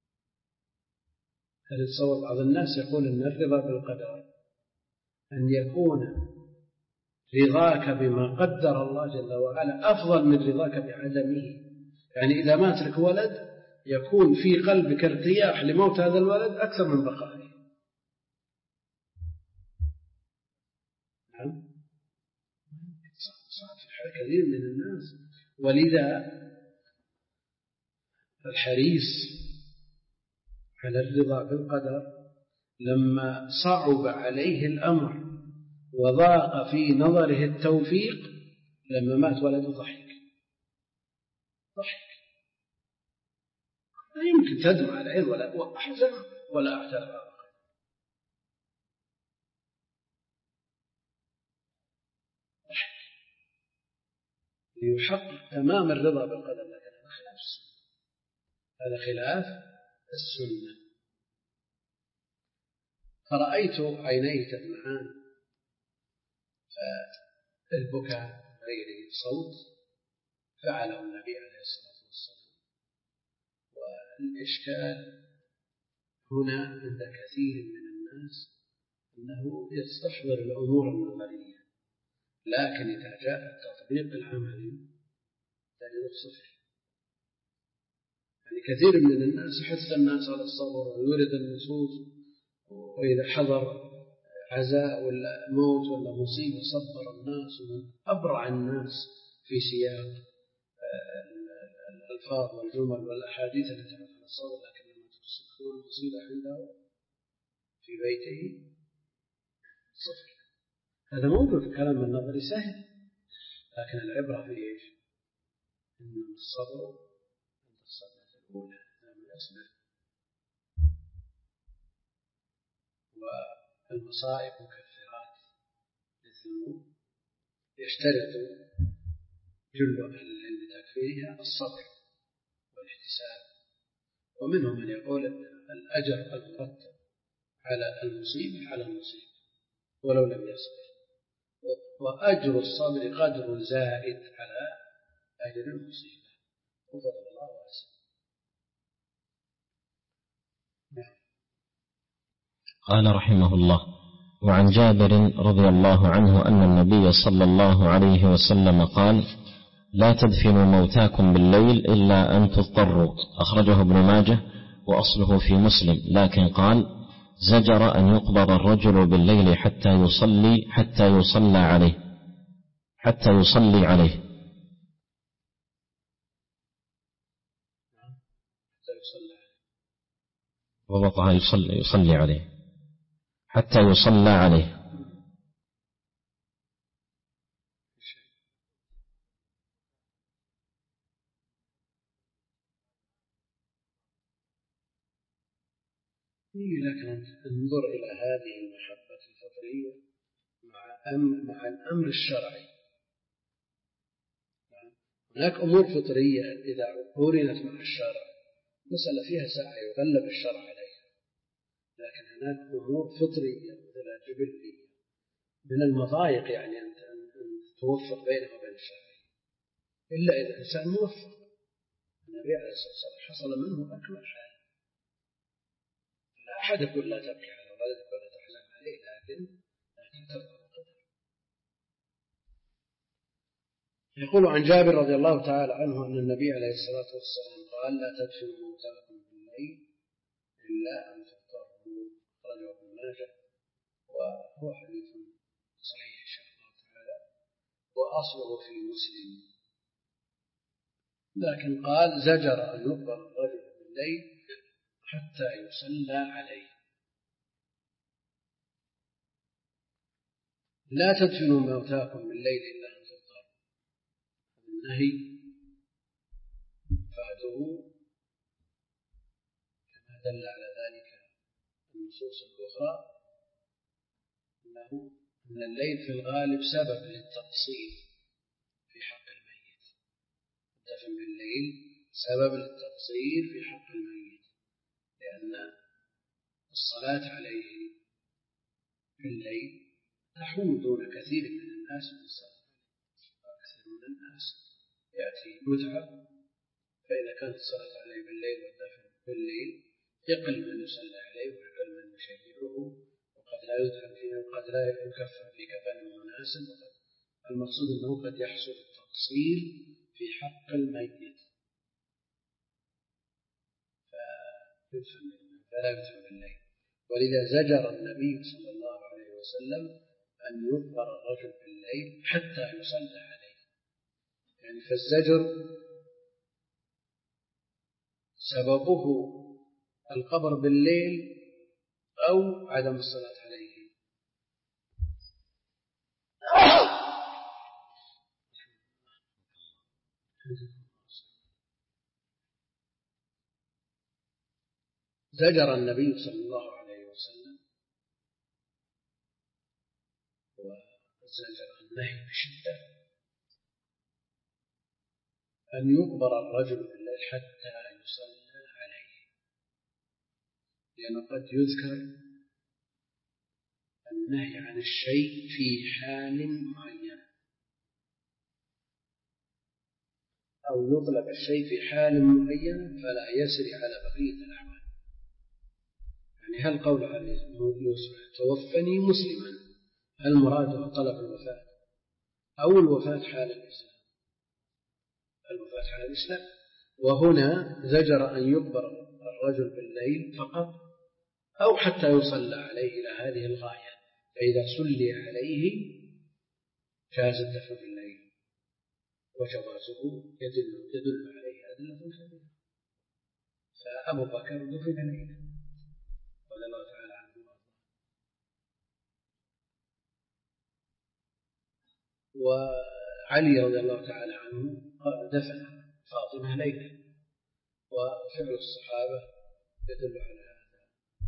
هل يتصور بعض الناس يقول أن الرضا بالقدر أن يكون رضاك بما قدر الله جل وعلا أفضل من رضاك بعدمه؟ يعني إذا مات لك ولد يكون في قلبك ارتياح لموت هذا الولد أكثر من بقائه. نعم، صار في حال كثير من الناس. ولذا الحريص على الرضا بالقدر لما صعب عليه الأمر وضاق في نظره التوفيق لما مات ولده ضحك ضحك لا يمكن تدمع العين ولا أحزن ولا أعترف على القدر. ضحك ليحقق تمام الرضا بالقدر، لكن هذا خلاف السنة. هذا خلاف السنة. فرأيت عينيه تدمعان، فالبكاء غير صوت فعله النبي عليه الصلاة والسلام. والإشكال هنا عند كثير من الناس أنه يستحضر الأمور النظرية، لكن إذا جاء التطبيق العملي تجد صفر. يعني كثير من الناس يحث الناس على الصبر ويورد النصوص، وإذا حضر عزاء ولا موت ولا مصيبة صبر الناس، ومن أبرع الناس في سياق الألفاظ والجمل والأحاديث التي عن الصبر، لكن لما تكون المصيبة عنده في بيته صفر. هذا موجود في كلام النظري سهل، لكن العبرة في إيش؟ إنما الصبر عند الصدمة الأولى لم يصبر. والمصائب مكفرات للذنوب، يشترط جل أهل العلم لتكفيرها الصبر والاحتساب. ومنهم من يقول أن الأجر المرتب على المصيبة على المصيبة ولو لم يصبر، وأجر الصبر قدر زائد على أجر المصيبة، وفضل الله واسع. قال رحمه الله: وعن جابر رضي الله عنه أن النبي صلى الله عليه وسلم قال: لا تدفنوا موتاكم بالليل إلا أن تضطروا. أخرجه ابن ماجه وأصله في مسلم، لكن قال: زجر أن يقبر الرجل بالليل حتى يصلي حتى يصلى عليه حتى يصلي عليه وضبطها يصلي, يصلي عليه حتى يصلى عليه. لكن انظر إلى هذه المحبة الفطرية مع أمر مع الأمر الشرعي. هناك أمور فطرية إذا قورنت مع الشرع مسألة فيها ساعة يغلب الشرع عليها، لكن هناك أمور فطرية مثل جبلية من المضايق يعني أن توفق بينها وبين الشرع، إلا إذا الإنسان موفق. النبي عليه الصلاة والسلام حصل منه أكمل حال. لا أحد يقول لا تبكي على ولدك ولا تحزن عليه، لكن لا ترضى بالقدر. يقول عن جابر رضي الله تعالى عنه أن النبي عليه الصلاة والسلام قال: لا تدفنوا موتاكم بالليل إلا أن تضطروا. أخرجه ابن ماجه وهو حديث صحيح إن شاء الله تعالى، وأصله في مسلم. لكن قال: زجر أن يقبر الرجل بالليل حتى يصلى عليه. لا تدفنوا موتاكم بالليل إلا أن تضطروا. النهي فاته كما دل على ذلك النصوص الأخرى، أنه أن الليل في الغالب سبب للتقصير في حق الميت. الدفن بالليل سبب للتقصير في حق الميت، لأن الصلاة عليه في الليل تحول دون كثير من الناس من الصلاة. أكثر من الناس يأتي متعب، فإذا كانت الصلاة عليه بالليل والدفن بالليل يقل من يصلى عليه ويقل من يشيعه، وقد لا يدفن فيه وقد لا يكفن في كفن مناسب. المقصود أنه قد يحصل التقصير في حق الميت فلا يدفن بالليل. ولذا زجر النبي صلى الله عليه وسلم أن يقبر الرجل بالليل حتى يصلى عليه. يعني فالزجر سببه القبر بالليل أو عدم الصلاة عليه. زجر النبي صلى الله عليه وسلم، وزجر النهي بشدة أن يقبر الرجل بالليل حتى يصلى عليه، لأنه قد يذكر النهي عن الشيء في حال معينة، أو يطلق الشيء في حال معينة فلا يسري على بقية الأحوال. يعني هل قول عليه توفني مسلما هل مراده طلب الوفاة أو الوفاة حال الإسلام؟ الوفاة حال الإسلام. وهنا زجر أن يقبر الرجل بالليل فقط أو حتى يصلى عليه إلى هذه الغاية. فإذا صلي عليه جاز الدفن بالليل، وجوازه يدل, يدل عليه أدلة كثيرة. فأبو بكر دفن ليلا رضي الله تعالى عنه. وعلي رضي الله تعالى عنه دفن فاطمة ليلا، وفعل الصحابة يدل على هذا.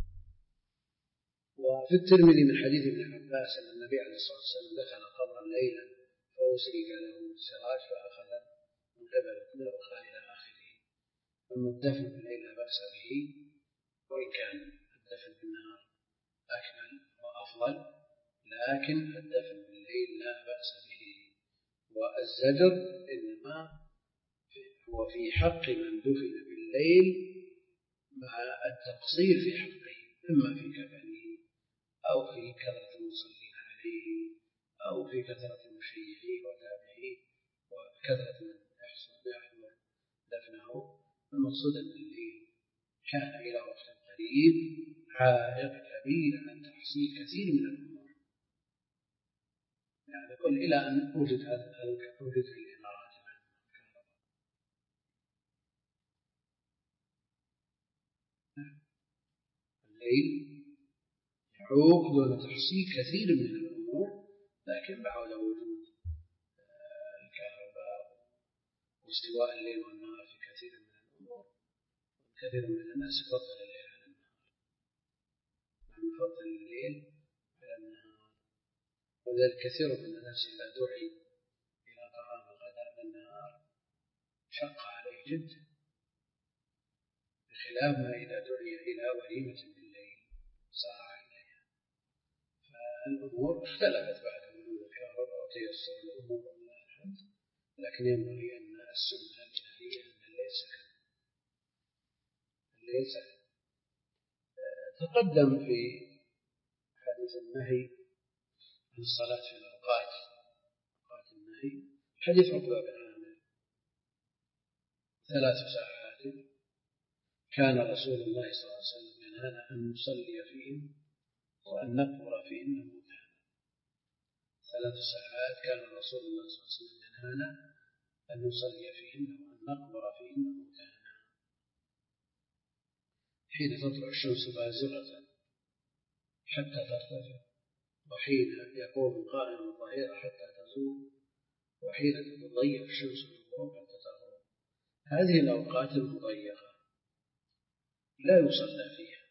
وفي الترمذي من حديث ابن عباس أن النبي عليه الصلاة والسلام دخل قبرا ليلا فأسرق له سراج فأخذ من قبل كل وقال إلى آخره. أما الدفن بالليل لا بأس به، وإن كان الدفن بالنهار أكمل وأفضل، لكن الدفن بالليل لا بأس به. والزجر إنما هو في حق من دفن بالليل مع التقصير في حقه، إما في كفنه أو في كثرة المصلين عليه أو في كثرة مشيعيه وتابعيه وكثرة من يحضر دفنه. المقصود أن الليل كان إلى وقت قريب عائق كبير عن تحصيل كثير من الأمور، يعني كل إلى أن وجد وجد الإمارات الليل يعوق دون تحصيل كثير من الأمور، لكن بعد وجود الكهرباء واستواء الليل والنهار في كثير من الأمور، كثير من الناس يفضل الليل على النهار، من يفضل الليل على النهار. وذلك كثير من الناس إذا دعي إلى طعام الغداء بالنهار شق عليه جدا، بخلاف ما إذا دعي إلى وليمة بالليل سارع إليها. فالأمور اختلفت بعد وجود الكهرباء وتيسر الأمور والله الحمد، لكن ينبغي أن السنة الإلهية أن الليل سكن. الليل سكن تقدم في حديث النهي عن الصلاة في الأوقات، أوقات النهي، حديث عقبة بن عامر ثلاث ساعات كان رسول الله صلى الله عليه وسلم ينهانا أن نصلي فيهم وأن نقبر فيهن موتانا. ثلاث ساعات كان رسول الله صلى الله عليه وسلم ينهانا أن نصلي فيهن وأن نقبر فيهن موتانا. حين تطلع الشمس بازغة حتى ترتفع، وحين يقوم قائم الظهيرة حتى تزول، وحين تتضيق الشمس في الغروب حتى تغرب. هذه الأوقات المضيقة لا يصلى فيها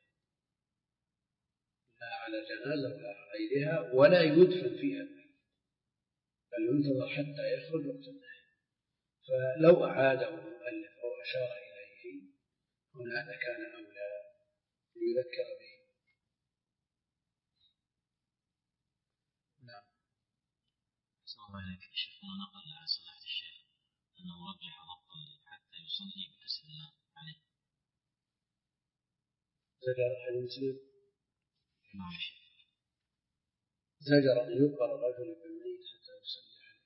لا على جنازة ولا على غيرها، ولا يدفن فيها الميت، بل ينتظر حتى يخرج وقت النهي. فلو أعاده المؤلف أو أشار إليه هنا لكان أولى ليذكر به. نعم. صلى الله عليه وسلم. شيخنا نقل على سماحة الشيخ أنه رجح ضبط حتى يصلي بكسر الله عليه. زجر أهل مسلم. نعم شيخ. زجر أن يقبر الرجل بالميت حتى يصلي عليه.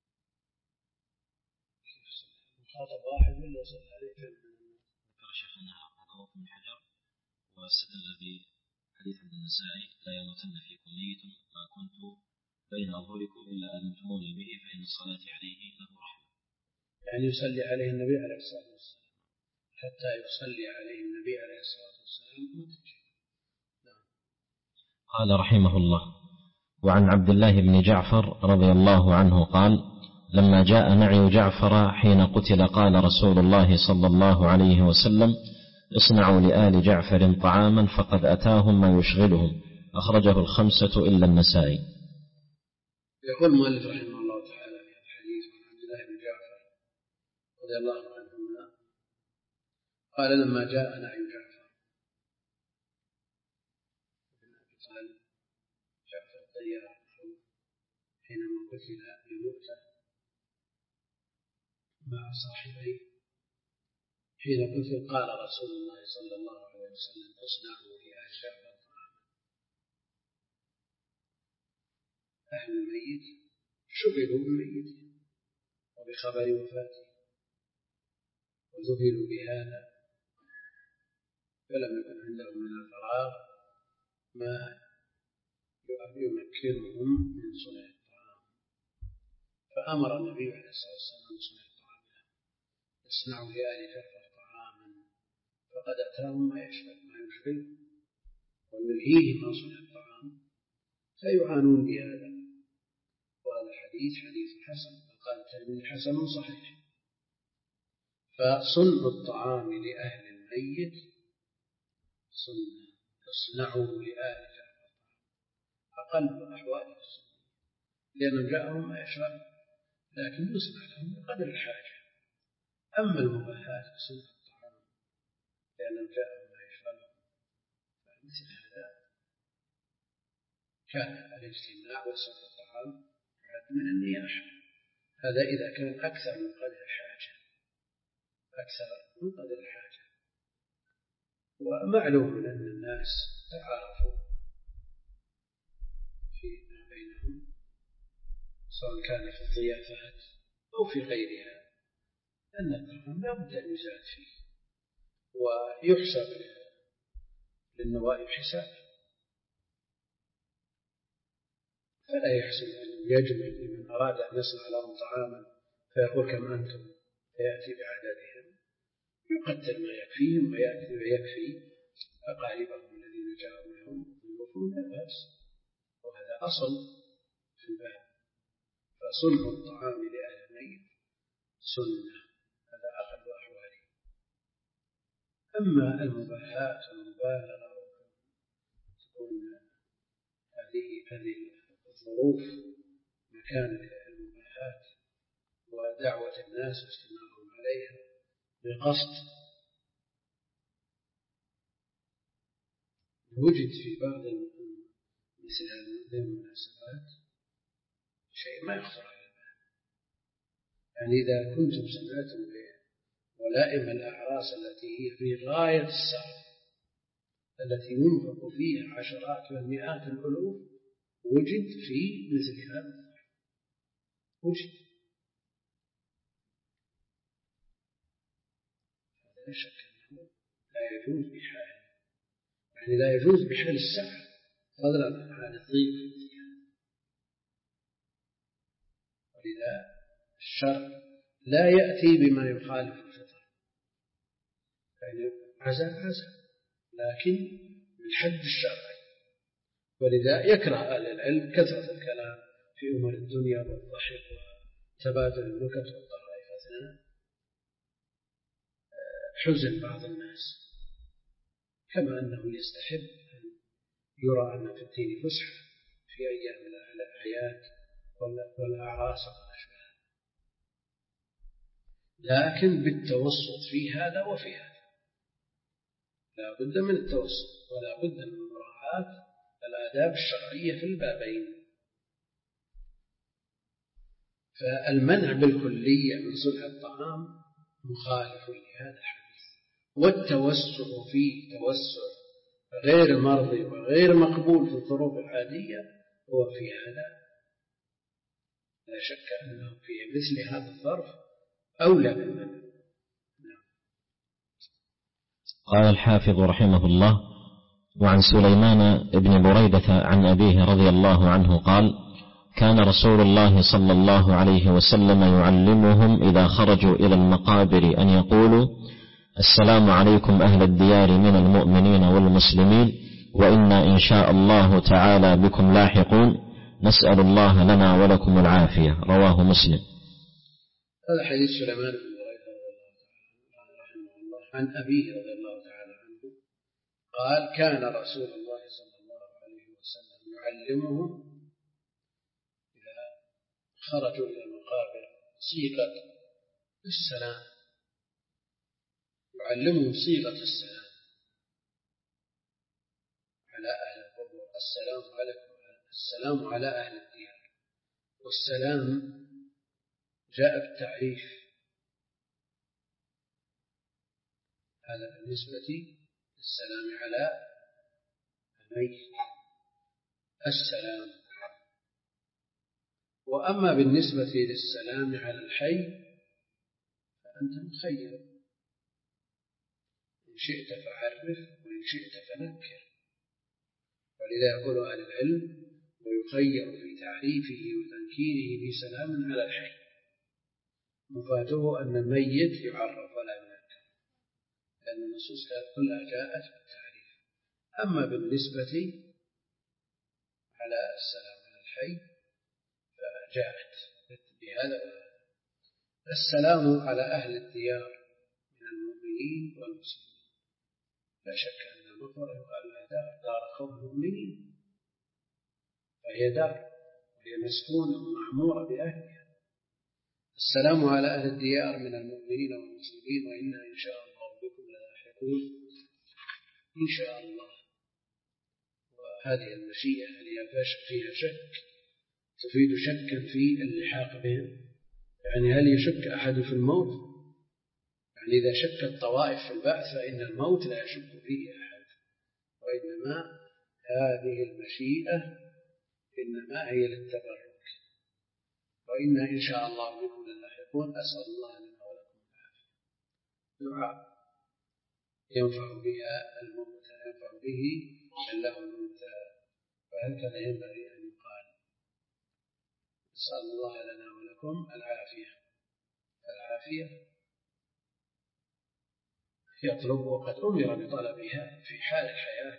كيف يصلي؟ مخاطب واحد ولا يصلي عليه كم من الناس؟ ذكر شيخ أنها هذا من حجر، واستدل بحديث عند النسائي لا يموتن فيكم ميت ما كنت بين أظهركم إلا أذنتموني به فإن الصلاة عليه له رحمة. يعني يصلي عليه النبي عليه الصلاة والسلام حتى يصلي عليه النبي عليه الصلاة والسلام. نعم. قال رحمه الله: وعن عبد الله بن جعفر رضي الله عنه قال: لما جاء نعي جعفر حين قتل قال رسول الله صلى الله عليه وسلم: اصنعوا لآل جعفر طعاما فقد أتاهم ما يشغلهم. أخرجه الخمسة إلا النسائي. يقول المؤلف رحمه الله تعالى في الحديث عن عبد الله بن جعفر رضي الله عنهما قال: لما جاء نعي جعفر بن أبي طالب، جعفر الطيار حينما قتل بمؤتة مع صاحبيه، حين قتل قال رسول الله صلى الله عليه وسلم: اصنعوا لآل جعفر طعاما. أهل الميت شغلوا بالميت وبخبر وفاته وذهلوا بهذا، فلم يكن عندهم من الفراغ ما يمكنهم من صنع الطعام، فأمر النبي عليه الصلاة والسلام بصنع الطعام لهم: اصنعوا لآل جعفر طعاما فقد أتاهم ما يشغلهم ويلهيهم عن صنع الطعام، فيعانون بهذا. وهذا الحديث حديث حسن، قال الترمذي حسن صحيح. فصنع الطعام لأهل الميت سنة، تصنعه لآل جعفر أقل أحواله السنة، لأنهم جاءهم ما يشرب، لكن يصنع لهم بقدر الحاجة. أما المباحات صنع الطعام لأنهم جاءهم ما يشربهم، فمثل هذا كان الاجتماع وصنع الطعام يعد من النياحة. هذا إذا كان أكثر من قدر الحاجة، أكثر من قدر الحاجة. ومعلوم أن الناس تعارفوا فيما بينهم، سواء كان في الضيافات أو في غيرها، أن الطعام لا بد أن يزاد فيه ويحسب للنوائب حساب، فلا يحسن أن يجمل لمن أراد أن يصنع لهم طعاما فيقول كم أنتم فيأتي بعددهم، يقدر ما يكفيهم ويأتي ويكفي أقاربهم الذين جاءوا لهم ضيوفهم، لا بأس، وهذا أصل في الباب. فصنع الطعام لأهل الميت سنة، هذا أقل أحواله. أما المباحات والمبالغة تكون هذه هذه الظروف مكان المباحات ودعوة الناس واجتماعهم عليها بقصد، وجد في بعض مثل هذه المناسبات شيء ما يخطر على البال. يعني إذا كنتم سمعتم بولائم الأعراس التي هي في غاية السعر، التي ينفق فيها عشرات والمئات الألوف، وجد في مثل هذا وجد، هذا لا شك أنه لا يجوز بحال، يعني لا يجوز بحال السعر فضلا عن الضيق. ولذا الشرع لا يأتي بما يخالف الفطر، يعني عزا عزا لكن بالحد الشرعي. ولذا يكره أهل العلم كثرة الكلام في أمور الدنيا والضحك وتبادل النكت والطرائف أثناء حزن بعض الناس، كما أنه يستحب أن يرى أن في الدين فسحة في أيام الأعياد والأعراس وما أشبه، لكن بالتوسط في هذا وفي هذا، لا بد من التوسط ولا بد من مراعاة الآداب الشرعية في البابين. فالمنع بالكلية من صنع الطعام مخالف لهذا الحديث، والتوسع فيه توسع غير مرضي وغير مقبول في الظروف العادية هو في هذا لا شك أنه في مثل هذا الظرف أولى بالمنع. قال الحافظ رحمه الله: وعن سليمان بن بريدة عن أبيه رضي الله عنه قال: كان رسول الله صلى الله عليه وسلم يعلمهم إذا خرجوا إلى المقابر أن يقولوا: السلام عليكم أهل الديار من المؤمنين والمسلمين، وإنا إن شاء الله تعالى بكم لاحقون، نسأل الله لنا ولكم العافية. رواه مسلم. هذا حديث سليمان بن بريدة رحمه الله عن أبيه رضي الله تعالى عنه قال: كان رسول الله صلى الله عليه وسلم يعلمهم إذا خرجوا إلى المقابر صيغة السلام، يعلمهم صيغة السلام على أهل القبور: السلام عليكم، السلام على أهل الديار. والسلام جاء بالتعريف، هذا بالنسبة للسلام على الميت السلام. وأما بالنسبة للسلام على الحي فأنت مخير، إن شئت فعرف وإن شئت فنكر. ولذا يقول أهل العلم: ويخير في تعريفه وتنكيره بسلام على الحي. مفاده أن الميت يعرف ولا ينكر، لأن النصوص كلها جاءت بالتعريف. أما بالنسبة على السلام على الحي جاءت بهذا. السلام على أهل الديار من المؤمنين والمسلمين. لا شك أن المطر يقال لها دار, دار قوم المؤمنين، فهي دار وهي مسكونة ومعمورة بأهلها. السلام على أهل الديار من المؤمنين والمسلمين وإنا إن شاء الله بكم للاحقون. إن شاء الله، وهذه المشيئة هل فيها شك؟ تفيد شكا في اللحاق بهم، يعني هل يشك أحد في الموت؟ يعني إذا شك الطوائف في البعث فإن الموت لا يشك فيه أحد، وإنما هذه المشيئة إنما هي للتبرك. وإنا إن شاء الله بكم للاحقون. أسأل الله لنا ولكم العافية. دعاء ينفع بها الموتى، ينفع به الله الموتى، وهكذا ينبغي أن يقال. أسأل الله لنا ولكم العافية. العافية يطلب وقد أمر بطلبها في حال الحياة.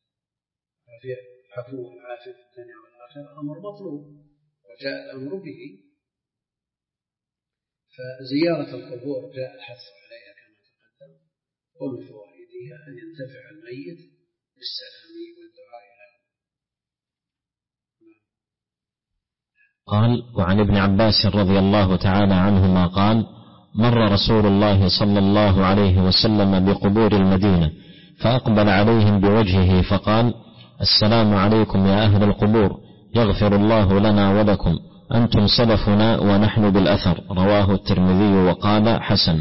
عفو العافية في الدنيا والآخرة أمر مطلوب وجاء الأمر به. فزيارة القبور جاء الحث عليها كما تقدم، ومن فوائدها أن ينتفع الميت بالسلام والدعاء له. قال: وعن ابن عباس رضي الله تعالى عنهما قال: مر رسول الله صلى الله عليه وسلم بقبور المدينة فأقبل عليهم بوجهه فقال: السلام عليكم يا أهل القبور، يغفر الله لنا ولكم، أنتم سلفنا ونحن بالأثر. رواه الترمذي وقال حسن.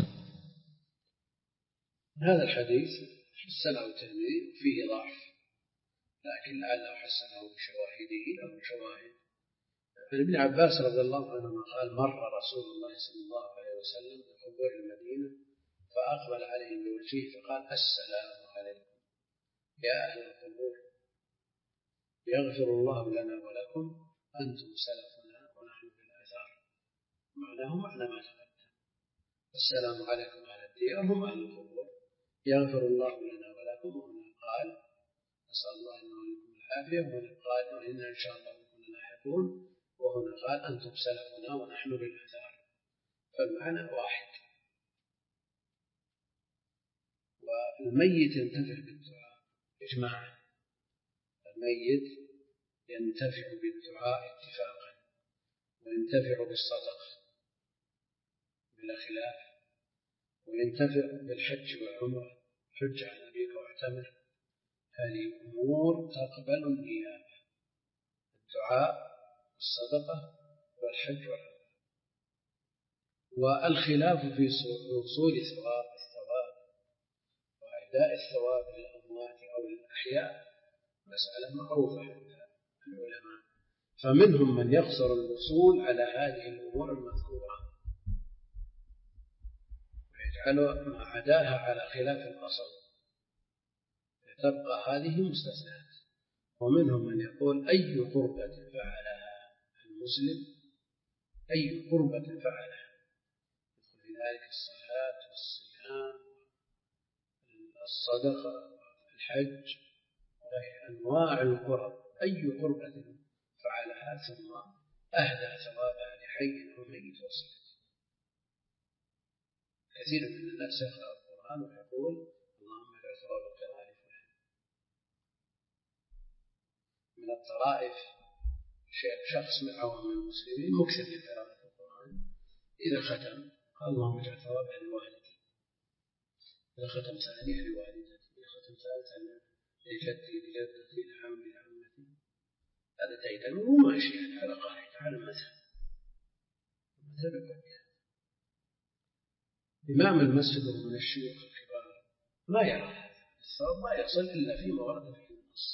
هذا الحديث حسنه الترمذي فيه ضعف، لكن لعله حسنه بشواهده أو بشواهد. عن ابن عباس رضي الله عنهما قال: مر رسول الله صلى الله عليه وسلم بقبور المدينة فأقبل عليهم بوجهه فقال: السلام عليكم يا أهل القبور، يغفر الله لنا ولكم، أنتم سلفنا ونحن بالآثار. معناه معنى ما تقدم. السلام عليكم أهل الديار هم أهل القبور، يغفر الله لنا ولكم. وهنا قال: أسأل الله لنا ولكم العافية. وهنا قال: وإنا إن شاء الله بكم لاحقون. وهنا قال: أنتم سلفنا ونحن بالآثار. فالمعنى واحد. والميت ينتفع بالدعاء إجماعا. الميت ينتفع بالدعاء اتفاقا، وينتفع بالصدقة بلا خلاف، وينتفع بالحج والعمرة. حج عن أبيك واعتمر. هذه أمور تقبل النيابة: الدعاء والصدقة والحج والعمرة. والخلاف في وصول ثواب الثواب وأداء الثواب للأموات أو للأحياء مسألة معروفة عند العلماء، فمنهم من يقصر الوصول على هذه الأمور المذكورة ويجعل ما عداها على خلاف الأصل، تبقى هذه مستثنات. ومنهم من يقول: أي قربة فعلها المسلم، أي قربة فعلها، في ذلك الصلاة والصيام الصدقة الحج وغير أنواع القرب، أي قربة فعلها ثم أهدى ثوابها لحي أو ميت وصلت. كثير من الناس يقرأ القرآن ويقول: اللهم اجعل ثواب القراءة لفلان. من الطرائف شخص من عوام المسلمين مكثر من قراءة القرآن، إذا ختم قال: اللهم اجعل ثوابها لوالدي، إذا ختم ثانية لوالدتي، إذا ختم ثالثا لجدي لجدتي لعمي لعمتي. هذا تيتم وماشي يعني على قاعدة على المذهب المذهب الكبير. إمام المسجد من الشيوخ الكبار ما يرى هذا الثواب، ما يصل إلا فيما ورد فيه النص.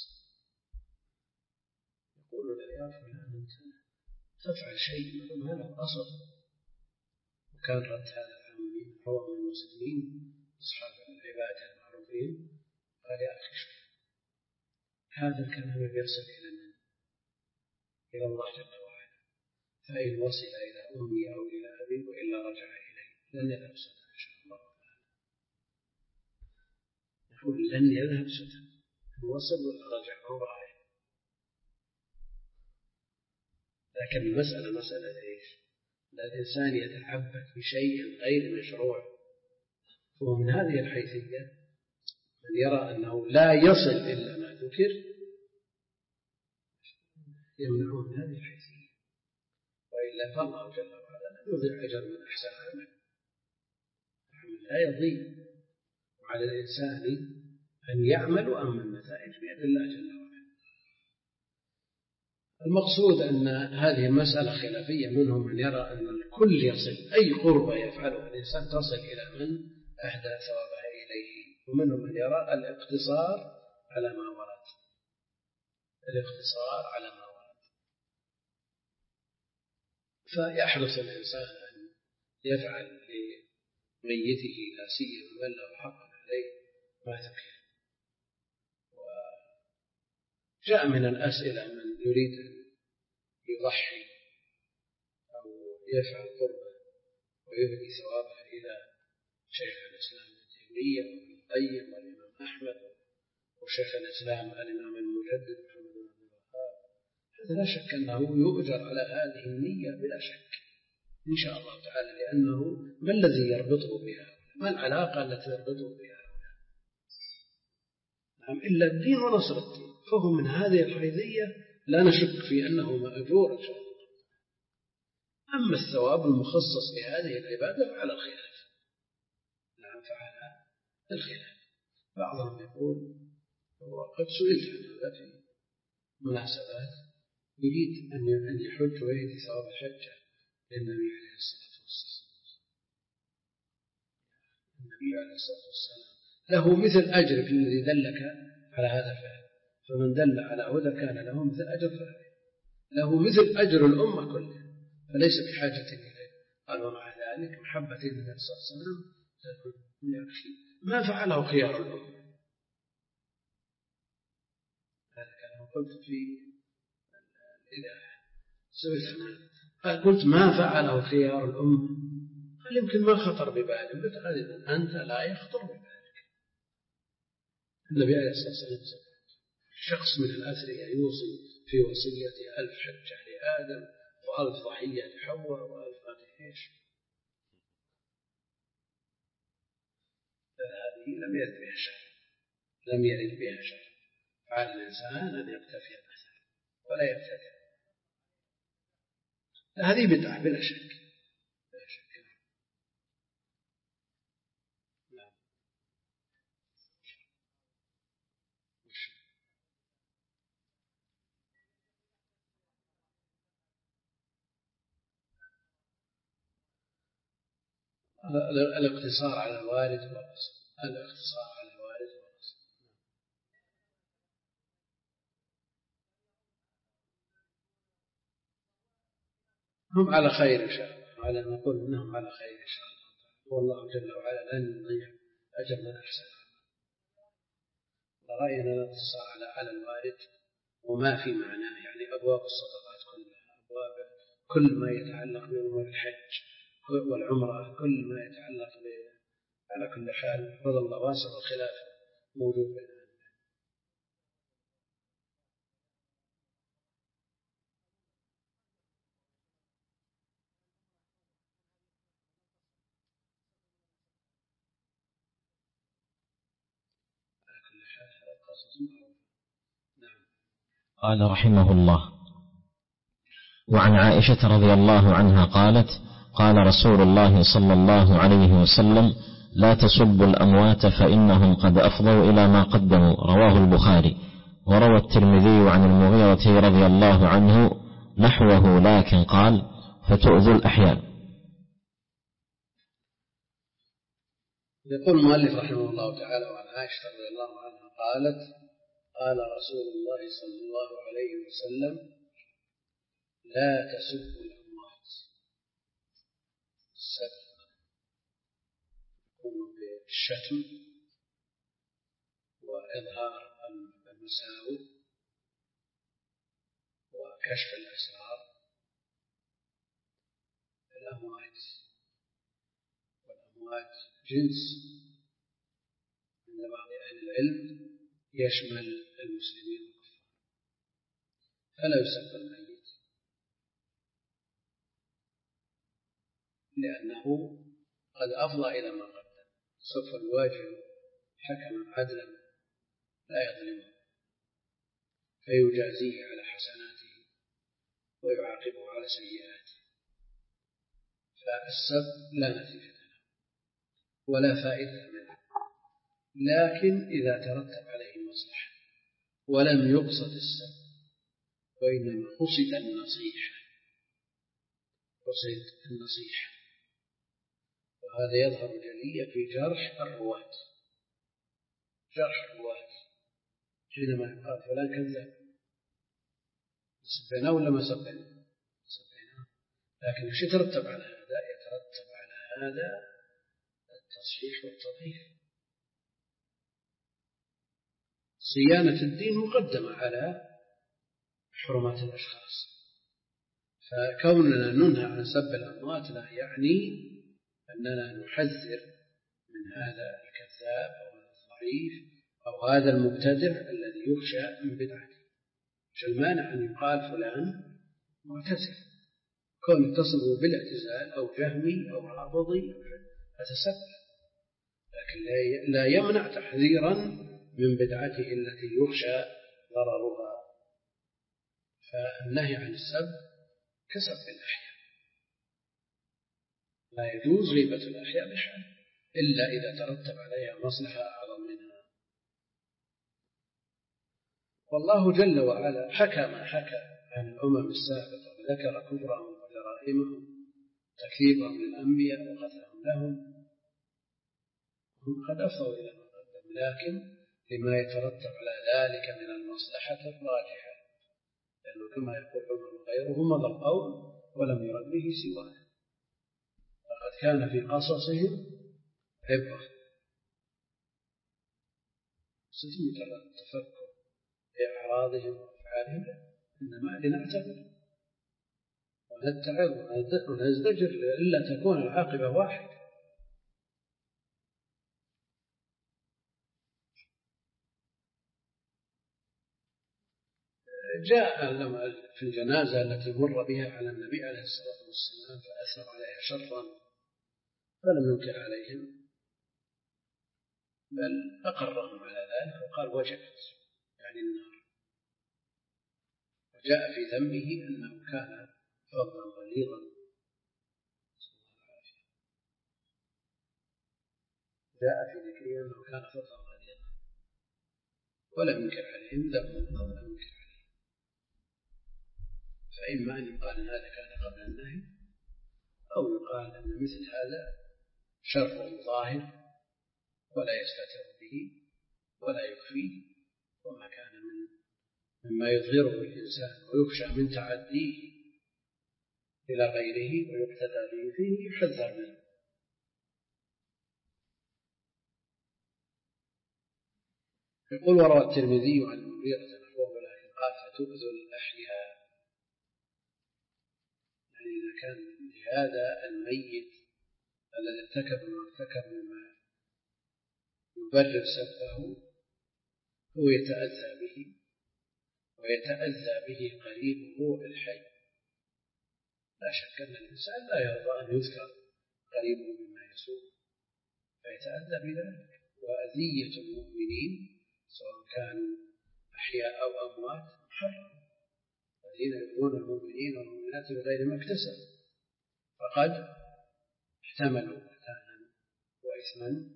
يقول له: يا فلان أنت تفعل شيء من هذا الأصل. وكان رد هذا العام من عوام المسلمين أصحاب العبادة المعروفين قال: يا أخي شوف، هذا الكلام يصل إلى من؟ إلى الله جل وعلا، فإن وصل إلى أمي أو إلى أبي وإلا رجع إليه لن يذهب سدى إن شاء الله تعالى. يقول: لن يذهب سدى، إن وصل ولا رجع هو راعي. لكن المسألة مسألة إيش؟ الإنسان يتعبد بشيء غير مشروع، ومن هذه الحيثية من يرى أنه لا يصل إلا ما ذكر يمنعه من هذه الحيثية، وإلا فالله جل وعلا لا يضيع أجر من أحسن عمل، العمل لا يضيع، وعلى الإنسان أن يعمل وأما النتائج بيد الله جل وعلا. المقصود أن هذه المسألة خلافية، منهم من يرى أن الكل يصل، أي قربة يفعله الإنسان تصل إلى من أهدى ثوابها إليه، ومنهم من يرى الاقتصار على ما ورد، الاقتصار على ما ورد. فيحرص الإنسان أن يفعل لميته لا سيما من له حق عليه ما ذكر. وجاء من الأسئلة من يريد أن يضحي أو يفعل قربة ويهدي ثوابها إلى شيخ الإسلام ابن تيمية وابن القيم والإمام أحمد وشيخ الإسلام الإمام المجدد محمد بن عبد الوهاب، هذا لا شك أنه يؤجر على هذه النية بلا شك إن شاء الله تعالى، لأنه ما الذي يربطه بها؟ ما العلاقة التي يربطه بها؟ نعم، إلا الدين ونصر الدين، فهو من هذه الحيثية لا نشك في أنه مأجور إن شاء الله. أما الثواب المخصص لهذه العبادة فعلى الخلاف، نعم فعلى الخلاف. بعضهم يقول، وقد سئلت عن هذا في مناسبات، يريد أن يحج ويهدي ثواب الحجة للنبي عليه الصلاة والسلام. النبي عليه الصلاة والسلام له مثل أجر في الذي دلك على هذا الفعل، فمن دل على هدى كان له مثل أجر فعله، له مثل أجر الأمة كلها، فليس بحاجة إليه. قال ومع ذلك محبة النبي صلى الله عليه وسلم يكفي. ما فعله خيار الأمة؟ هذا كان قلت في الإذاعة سئلت عنه، قلت ما فعله خيار الأمة؟ قال يمكن ما خطر ببالي. قلت هذا أنت لا يخطر ببالك. النبي عليه الصلاة والسلام شخص من الأثرياء يوصي في وصيته ألف حجة لآدم وألف ضحية لحواء وألف إيش، فهذه لم يرد بها شرع، لم يرد بها شرع. فعلى الإنسان أن يقتفي الأثر ولا يبتدع. هذه بدعة بلا شك، بلا شك. نعم. الاقتصار على الوارد والرسول، الاقتصار على الوارد والرسول. هم على خير إن شاء الله، على أن نقول إنهم على خير إن شاء الله، والله جل وعلا لن يضيع أجر من أحسن. رأينا الاقتصار على على الوارد وما في معناه، يعني أبواب الصدقات كلها، أبواب كل ما يتعلق بأمور الحج والعمرة، كل ما يتعلق ب على كل حال فضل الله واسع والخلاف موجود بيننا. على كل حال هذا القصص معروف. نعم. قال رحمه الله: وعن عائشة رضي الله عنها قالت: قال رسول الله صلى الله عليه وسلم: لا تسبوا الأموات فإنهم قد أفضوا إلى ما قدموا. رواه البخاري. وروى الترمذي عن المغيرة رضي الله عنه نحوه، لكن قال: فتؤذوا الأحياء. يقول المؤلف رحمه الله تعالى: وعن عائشة رضي الله عنها قالت: قال رسول الله صلى الله عليه وسلم: لا تسبوا الأموات. السب يكون بالشتم وإظهار المساوئ وكشف الأسرار. الأموات والأموات جنس عند بعض أهل العلم يشمل المسلمين والكفار، فلا يسب الميت لأنه قد أفضى إلى ما قدم. سوف يواجه حكما عدلا لا يظلمه فيجازيه على حسناته ويعاقبه على سيئاته. فالسب لا نتيجة له ولا فائدة منه، لكن إذا ترتب عليه مصلحة ولم يقصد السب وإنما قصد النصيحة قصد النصيحة وهذا يظهر جليا في جرح الرواة. جرح الرواة حينما يقال فلان كذاب، سبيناه ولا ما سبيناه؟ سبيناه، لكن ايش يترتب على هذا؟ يترتب على هذا التصحيح والتضعيف. صيانة الدين مقدمة على حرمات الأشخاص، فكوننا ننهى عن سب الأموات لا يعني أننا نحذر من هذا الكذاب أو الضعيف أو هذا المبتدع الذي يخشى من بدعته. مش المانع أن يقال فلان معتزل، كون يتصل بالاعتزال أو جهمي أو رافضي أتسبب، لكن لا يمنع تحذيرا من بدعته التي يخشى ضررها. فالنهي عن السب كسب الأحياء، لا يجوز غيبة الأحياء بحال إلا إذا ترتب عليها مصلحة أعظم منها. والله جل وعلا حكى ما حكى عن الأمم السابقة وذكر كفرهم وجرائمهم تكذيبهم للأنبياء وقتلهم لهم، هم قد أفضوا إلى ما قدم، لكن لما يترتب على ذلك من المصلحة الراجحة، لأنه كما يقول عمر وغيره مضى القول ولم يرد به سواه، فقد كان في قصصهم عبرة. ست مجرد التفكر بأعراضهم وأفعالهم، إنما لنعتبر ونتعظ ونزدجر إلا تكون العاقبة واحدة. جاء لما في الجنازة التي مر بها على النبي عليه الصلاة والسلام فأثر عليها شرا فلم ينكر عليهم بل أقرهم على ذلك وقال وجبت يعني النار. وجاء في ذنبه أنه كان فظا غليظا، جاء في ذكره أنه كان فظا غليظا ولم ينكر عليهم ذنبه ولم ينكر عليهم. فإما أن يقال أن هذا كان قبل النهي، أو يقال أن مثل هذا شر ظاهر ولا يستتر به ولا يخفيه، وما كان من مما يظهره الإنسان ويخشى من تعديه إلى غيره ويقتدى به فيه يحذر منه. يقول وروى الترمذي عن المغيرة نحوه ولكن قال فتؤذوا الأحياء، يعني إذا كان لهذا الميت الذي ارتكب ما ارتكب مما يبرر سبه هو يتأذى به ويتأذى به قريبه الحي، لا شك أن الإنسان لا يرضى أن يذكر قريبه بما يسوء فيتأذى بذلك. وأذية المؤمنين سواء كانوا أحياء أو أموات محرم، الذين يؤذون المؤمنين والمؤمنات بغير ما اكتسبوا فقد احتملوا بهتانا وإثما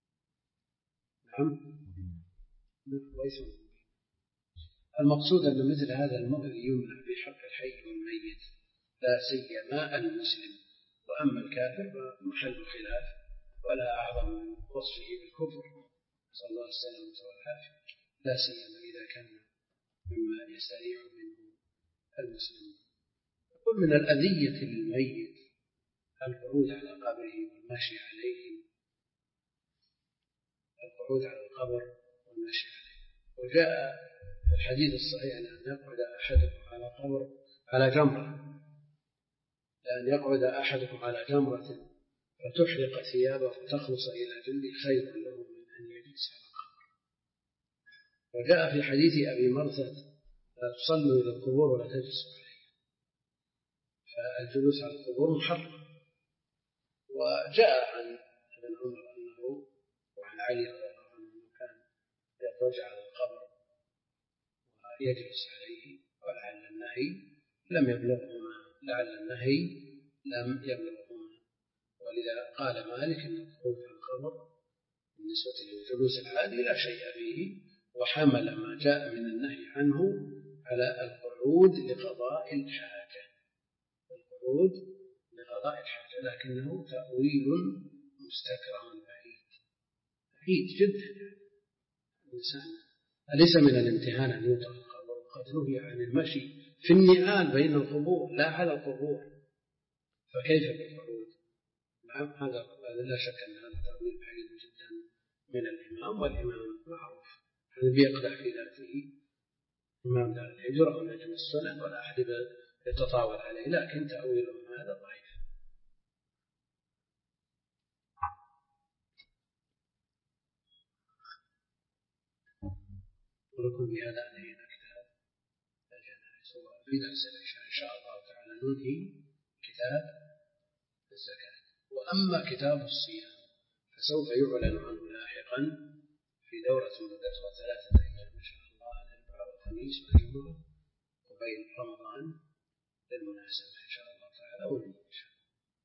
نعم وإثما. المقصود أن مثل هذا المؤذي يمنع في حق الحي والميت لا سيما المسلم، وأما الكافر فمحل خلاف ولا أعظم من وصفه بالكفر صلى الله عليه وسلم والعافية، لا سيما إذا كان مما يستريح منه المسلم. يقول من الأذية للميت القعود على قبره والمشي عليه، القعود على القبر والمشي عليه. وجاء في الحديث الصحيح أن يقعد أحدكم على قبر على جمرة، لأن يقعد أحدكم على جمرة فتحرق ثيابه فتخلص إلى جلده خير له من أن يجلس على القبر. وجاء في حديث أبي مرثد لا تصلوا إلى القبور ولا تجلسوا عليها، فالجلوس على القبور محرم وجاء عن ابن عمر أنه وعن علي رضي الله عنه أنه كان يضطجع على القبر ويجلس عليه، ولعل النهي لم يبلغهما لعل النهي لم يبلغهما ولذا قال مالك أن القعود على القبر بالنسبة للجلوس العادي لا شيء فيه، وحمل ما جاء من النهي عنه على القعود لقضاء الحاجة القعود لقضاء الحاجة لكنه تأويل مستكره بعيد بعيد جدا. الإنسان أليس من الامتهان أن يوطأ القبر؟ قد نهي عن المشي في النعال بين القبور لا على القبور، فكيف بالقعود؟ نعم هذا لا شك أن هذا تأويل بعيد جدا من الإمام، والإمام معروف الذي يقدح في ذاته إمام دار الهجرة ونجم السنن ولا أحد يتطاول عليه، لكن تأويلهم هذا ضعيف. ولكم بهذا أنهينا كتاب الجنائز، وفي درس العشاء إن شاء الله تعالى ننهي كتاب الزكاة. وأما كتاب الصيام فسوف يعلن عنه لاحقا في دورة مدتها ثلاثة أيام إن شاء الله، الأربعاء والخميس والجمعة وبين رمضان للمناسبة إن شاء الله تعالى وننهي إن شاء الله.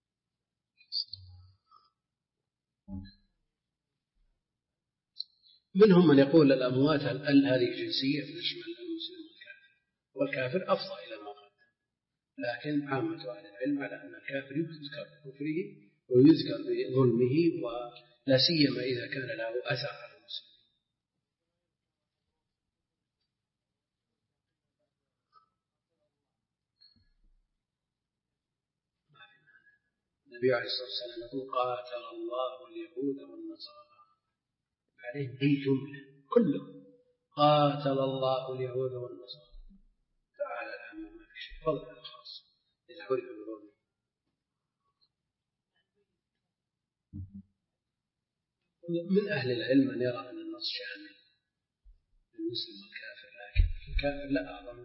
منهم من يقول الأموات ال هذه جنسية تشمل المسلم والكافر، والكافر أفضى إلى ما قدم، لكن عامة أهل العلم على أن الكافر يذكر بكفره ويذكر بظلمه، ولا سيما إذا كان له أثر على المسلم. النبي عليه الصلاة والسلام يقول قاتل الله اليهود والنصارى، عليه أي جملة كله قاتل الله اليهود والنصارى، تعالى العام ما في شيء فضل على الخاص إذا عرف بظلمه. من أهل العلم من يرى أن النص شامل للمسلم والكافر، لكن الكافر لا أعظم.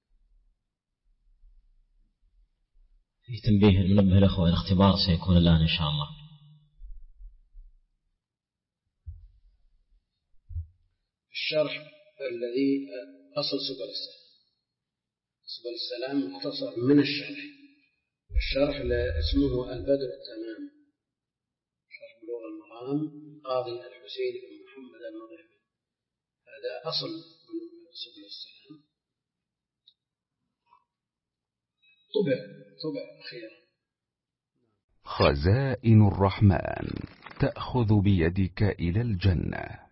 في تنبيه المنبه الأخوة، الاختبار سيكون الآن إن شاء الله. الشرح الذي أصل سبل السلام، سبل السلام مختصر من الشرح، والشرح اسمه البدر التمام، شرح بلوغ المرام قاضي الحسين بن محمد المغربي، هذا أصل سبل السلام، طبع طبع أخيرا. خزائن الرحمن تأخذ بيدك إلى الجنة.